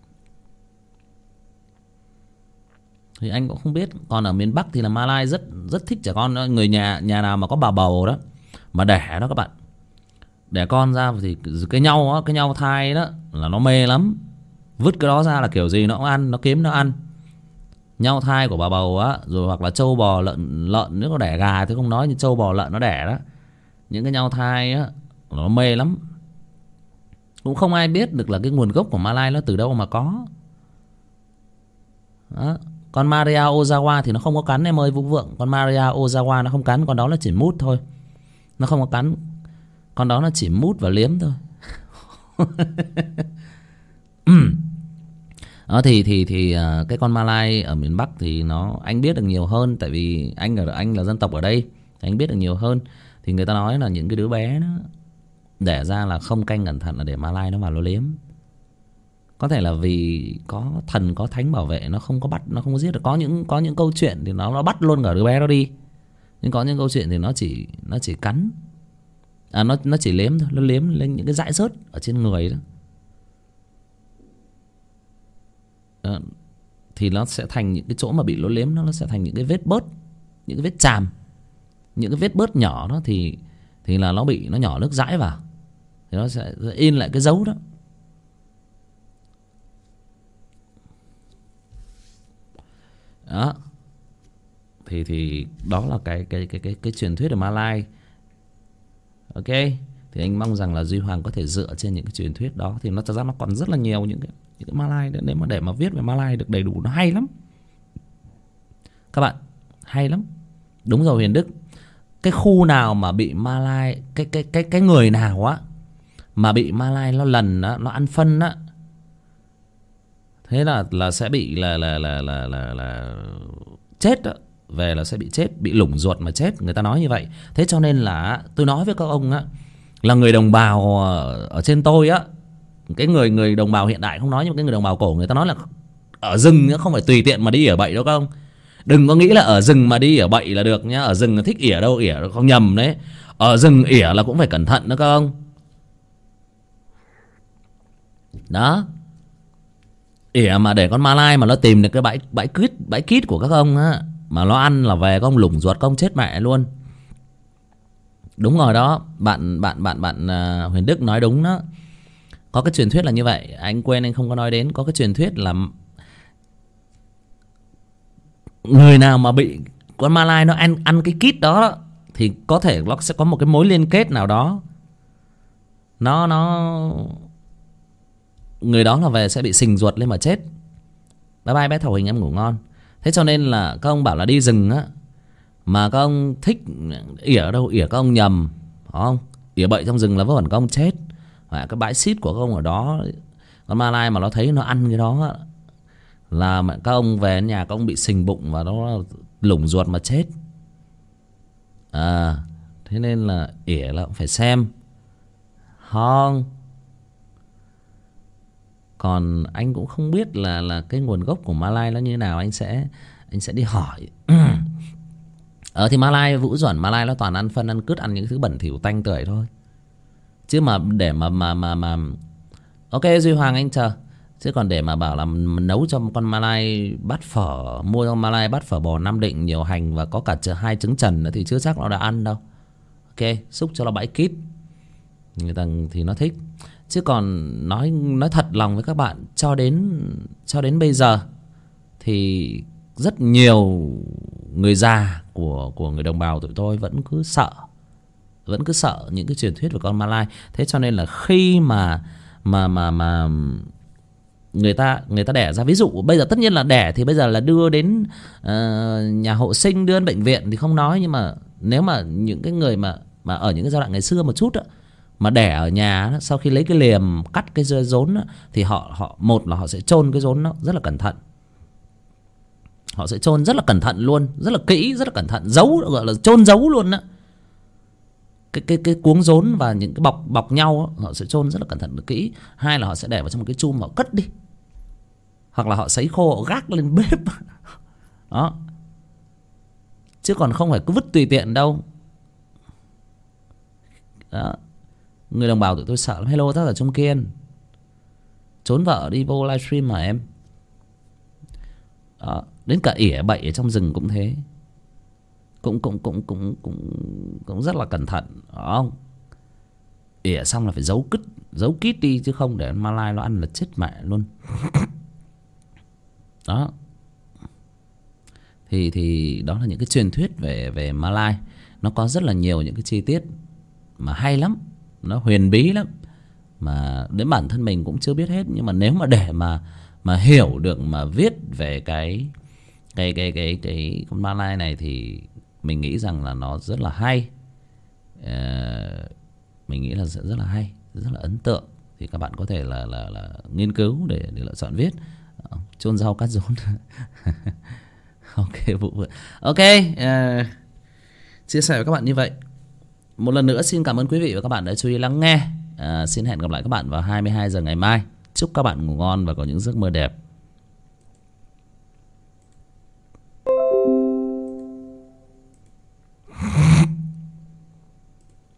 Thì anh cũng không biết. Còn ở miền Bắc thì là ma lai rất thích trẻ con. Người nhà nào mà có bà bầu đó mà đẻ đó các bạn, đẻ con ra thì cái nhau thai đó là nó mê lắm. Vứt cái đó ra là kiểu gì nó cũng ăn, nó kiếm nó ăn. Nhau thai của bà bầu á, rồi hoặc là trâu bò lợn nếu có đẻ gà thì không nói, như trâu bò lợn nó đẻ đó, những cái nhau thai á nó mê lắm. Cũng không ai biết được là cái nguồn gốc của ma lai nó từ đâu mà có. Đó. Con Maria Ozawa thì nó không có cắn em ơi Vũ Vượng. Con Maria Ozawa nó không cắn, con đó nó chỉ mút thôi, nó không có cắn. Con đó nó chỉ mút và liếm thôi. Đó thì cái con ma lai ở miền Bắc thì anh biết được nhiều hơn, tại vì anh là dân tộc ở đây, anh biết được nhiều hơn. Thì người ta nói là những cái đứa bé nó đẻ ra là không canh cẩn thận là để ma lai nó vào nó liếm. Có thể là vì có thần có thánh bảo vệ, nó không có bắt, nó không có giết được. Có những câu chuyện thì nó bắt luôn cả đứa bé đó đi, nhưng có những câu chuyện thì nó chỉ cắn, nó chỉ liếm thôi, nó liếm lên những cái dãi rớt ở trên người đó. Thì nó sẽ thành những cái chỗ mà bị nó liếm, nó sẽ thành những cái vết bớt, những cái vết chàm, những cái vết bớt nhỏ đó thì là nó nhỏ nước dãi vào thì nó sẽ in lại cái dấu đó. Đó. Thì đó là cái truyền thuyết ở Ma Lai. Ok, thì anh mong rằng là Duy Hoàng có thể dựa trên những cái truyền thuyết đó, thì nó thật ra nó còn rất là nhiều những cái Ma Lai nữa. Nếu mà để mà viết về Ma Lai được đầy đủ, nó hay lắm các bạn, hay lắm. Đúng rồi Huyền Đức, cái khu nào mà bị Ma Lai, cái người nào á mà bị Ma Lai nó lần á, nó ăn phân á, thế là sẽ bị là chết đó. Về là sẽ bị chết, bị lủng ruột mà chết, người ta nói như vậy. Thế cho nên là tôi nói với các ông á, là người đồng bào ở trên tôi á, cái người đồng bào hiện đại không nói, nhưng cái người đồng bào cổ người ta nói là ở rừng không phải tùy tiện mà đi ỉa bậy đâu các ông. Đừng có nghĩ là ở rừng mà đi ỉa bậy là được nhá. Ở rừng thích ỉa đâu ỉa, không nhầm đấy. Ở rừng ỉa là cũng phải cẩn thận đó các ông. Đó, ỉa mà để con Ma Lai mà nó tìm được cái bãi kít của các ông á, mà nó ăn là về các ông lủng ruột, các ông chết mẹ luôn. Đúng rồi đó, bạn Huyền Đức nói đúng đó. Có cái truyền thuyết là như vậy, anh quên anh không có nói đến. Có cái truyền thuyết là người nào mà bị con Ma Lai nó ăn cái kít đó thì có thể nó sẽ có một cái mối liên kết nào đó. Nó người đó là về sẽ bị sình ruột lên mà chết. Bye bye bé Thảo Hình, em ngủ ngon. Thế cho nên là các ông bảo là đi rừng á, mà các ông thích ỉa đâu ỉa, các ông nhầm, phải không? Ỉa bậy trong rừng là vớ vẩn các ông chết. Và cái bãi xít của các ông ở đó, con Ma Lai mà nó thấy nó ăn cái đó là các ông về nhà các ông bị sình bụng và nó lủng ruột mà chết. Thế nên là ỉa là cũng phải xem. Không, Còn anh cũng không biết là cái nguồn gốc của Malai nó như nào. Anh sẽ đi hỏi. Thì Malai Vũ Duẩn, Malai nó toàn ăn phân ăn cứt, ăn những thứ bẩn thỉu tanh tưởi thôi. Chứ mà để mà ok Duy Hoàng anh chờ. Chứ còn để mà bảo là nấu cho con Malai bát phở, mua cho Malai bát phở bò Nam Định nhiều hành và có cả 2 trứng chần nữa thì chưa chắc nó đã ăn đâu. Ok, xúc cho nó bãi kít. Người ta thì nó thích. Chứ còn nói thật lòng với các bạn, cho đến bây giờ thì rất nhiều người già của người đồng bào tụi tôi vẫn cứ sợ những cái truyền thuyết về con Malai. Thế cho nên là khi mà người ta đẻ ra, ví dụ bây giờ tất nhiên là đẻ thì bây giờ là đưa đến nhà hộ sinh, đưa đến bệnh viện thì không nói. Nhưng mà nếu mà những cái người mà ở những cái giai đoạn ngày xưa một chút á, mà đẻ ở nhà, sau khi lấy cái liềm cắt cái rốn á, thì họ một là họ sẽ chôn cái rốn nó rất là cẩn thận. Họ sẽ chôn rất là cẩn thận luôn, rất là kỹ, rất là cẩn thận, giấu, gọi là chôn giấu luôn á. Cái cuống rốn và những cái bọc nhau á, họ sẽ chôn rất là cẩn thận kỹ. Hai là họ sẽ để vào trong một cái chum họ cất đi, hoặc là họ sấy khô, họ gác lên bếp. Đó. Chứ còn không phải cứ vứt tùy tiện đâu. Đó. Người đồng bào tụi tôi sợ lắm. Hello tác giả Trung Kiên. Trốn vợ đi vô livestream mà em. Đó. Đến cả ỉa bậy ở trong rừng cũng thế. Cũng rất là cẩn thận. Đó không? Ỉa xong là phải giấu kít đi, chứ không để Malai nó ăn là chết mẹ luôn. Đó. Thì đó là những cái truyền thuyết về Malai. Nó có rất là nhiều những cái chi tiết mà hay lắm, nó huyền bí lắm, mà đến bản thân mình cũng chưa biết hết. Nhưng mà nếu mà để mà hiểu được, mà viết về cái con Malai này thì mình nghĩ rằng là nó rất là hay. Mình nghĩ là sẽ rất là hay, rất là ấn tượng. Thì các bạn có thể là nghiên cứu để lựa chọn viết. Chôn rau cắt rốn. Ok Vũ. Ok, chia sẻ với các bạn như vậy. Một lần nữa xin cảm ơn quý vị và các bạn đã chú ý lắng nghe. Xin hẹn gặp lại các bạn vào 22 giờ ngày mai. Chúc các bạn ngủ ngon và có những giấc mơ đẹp.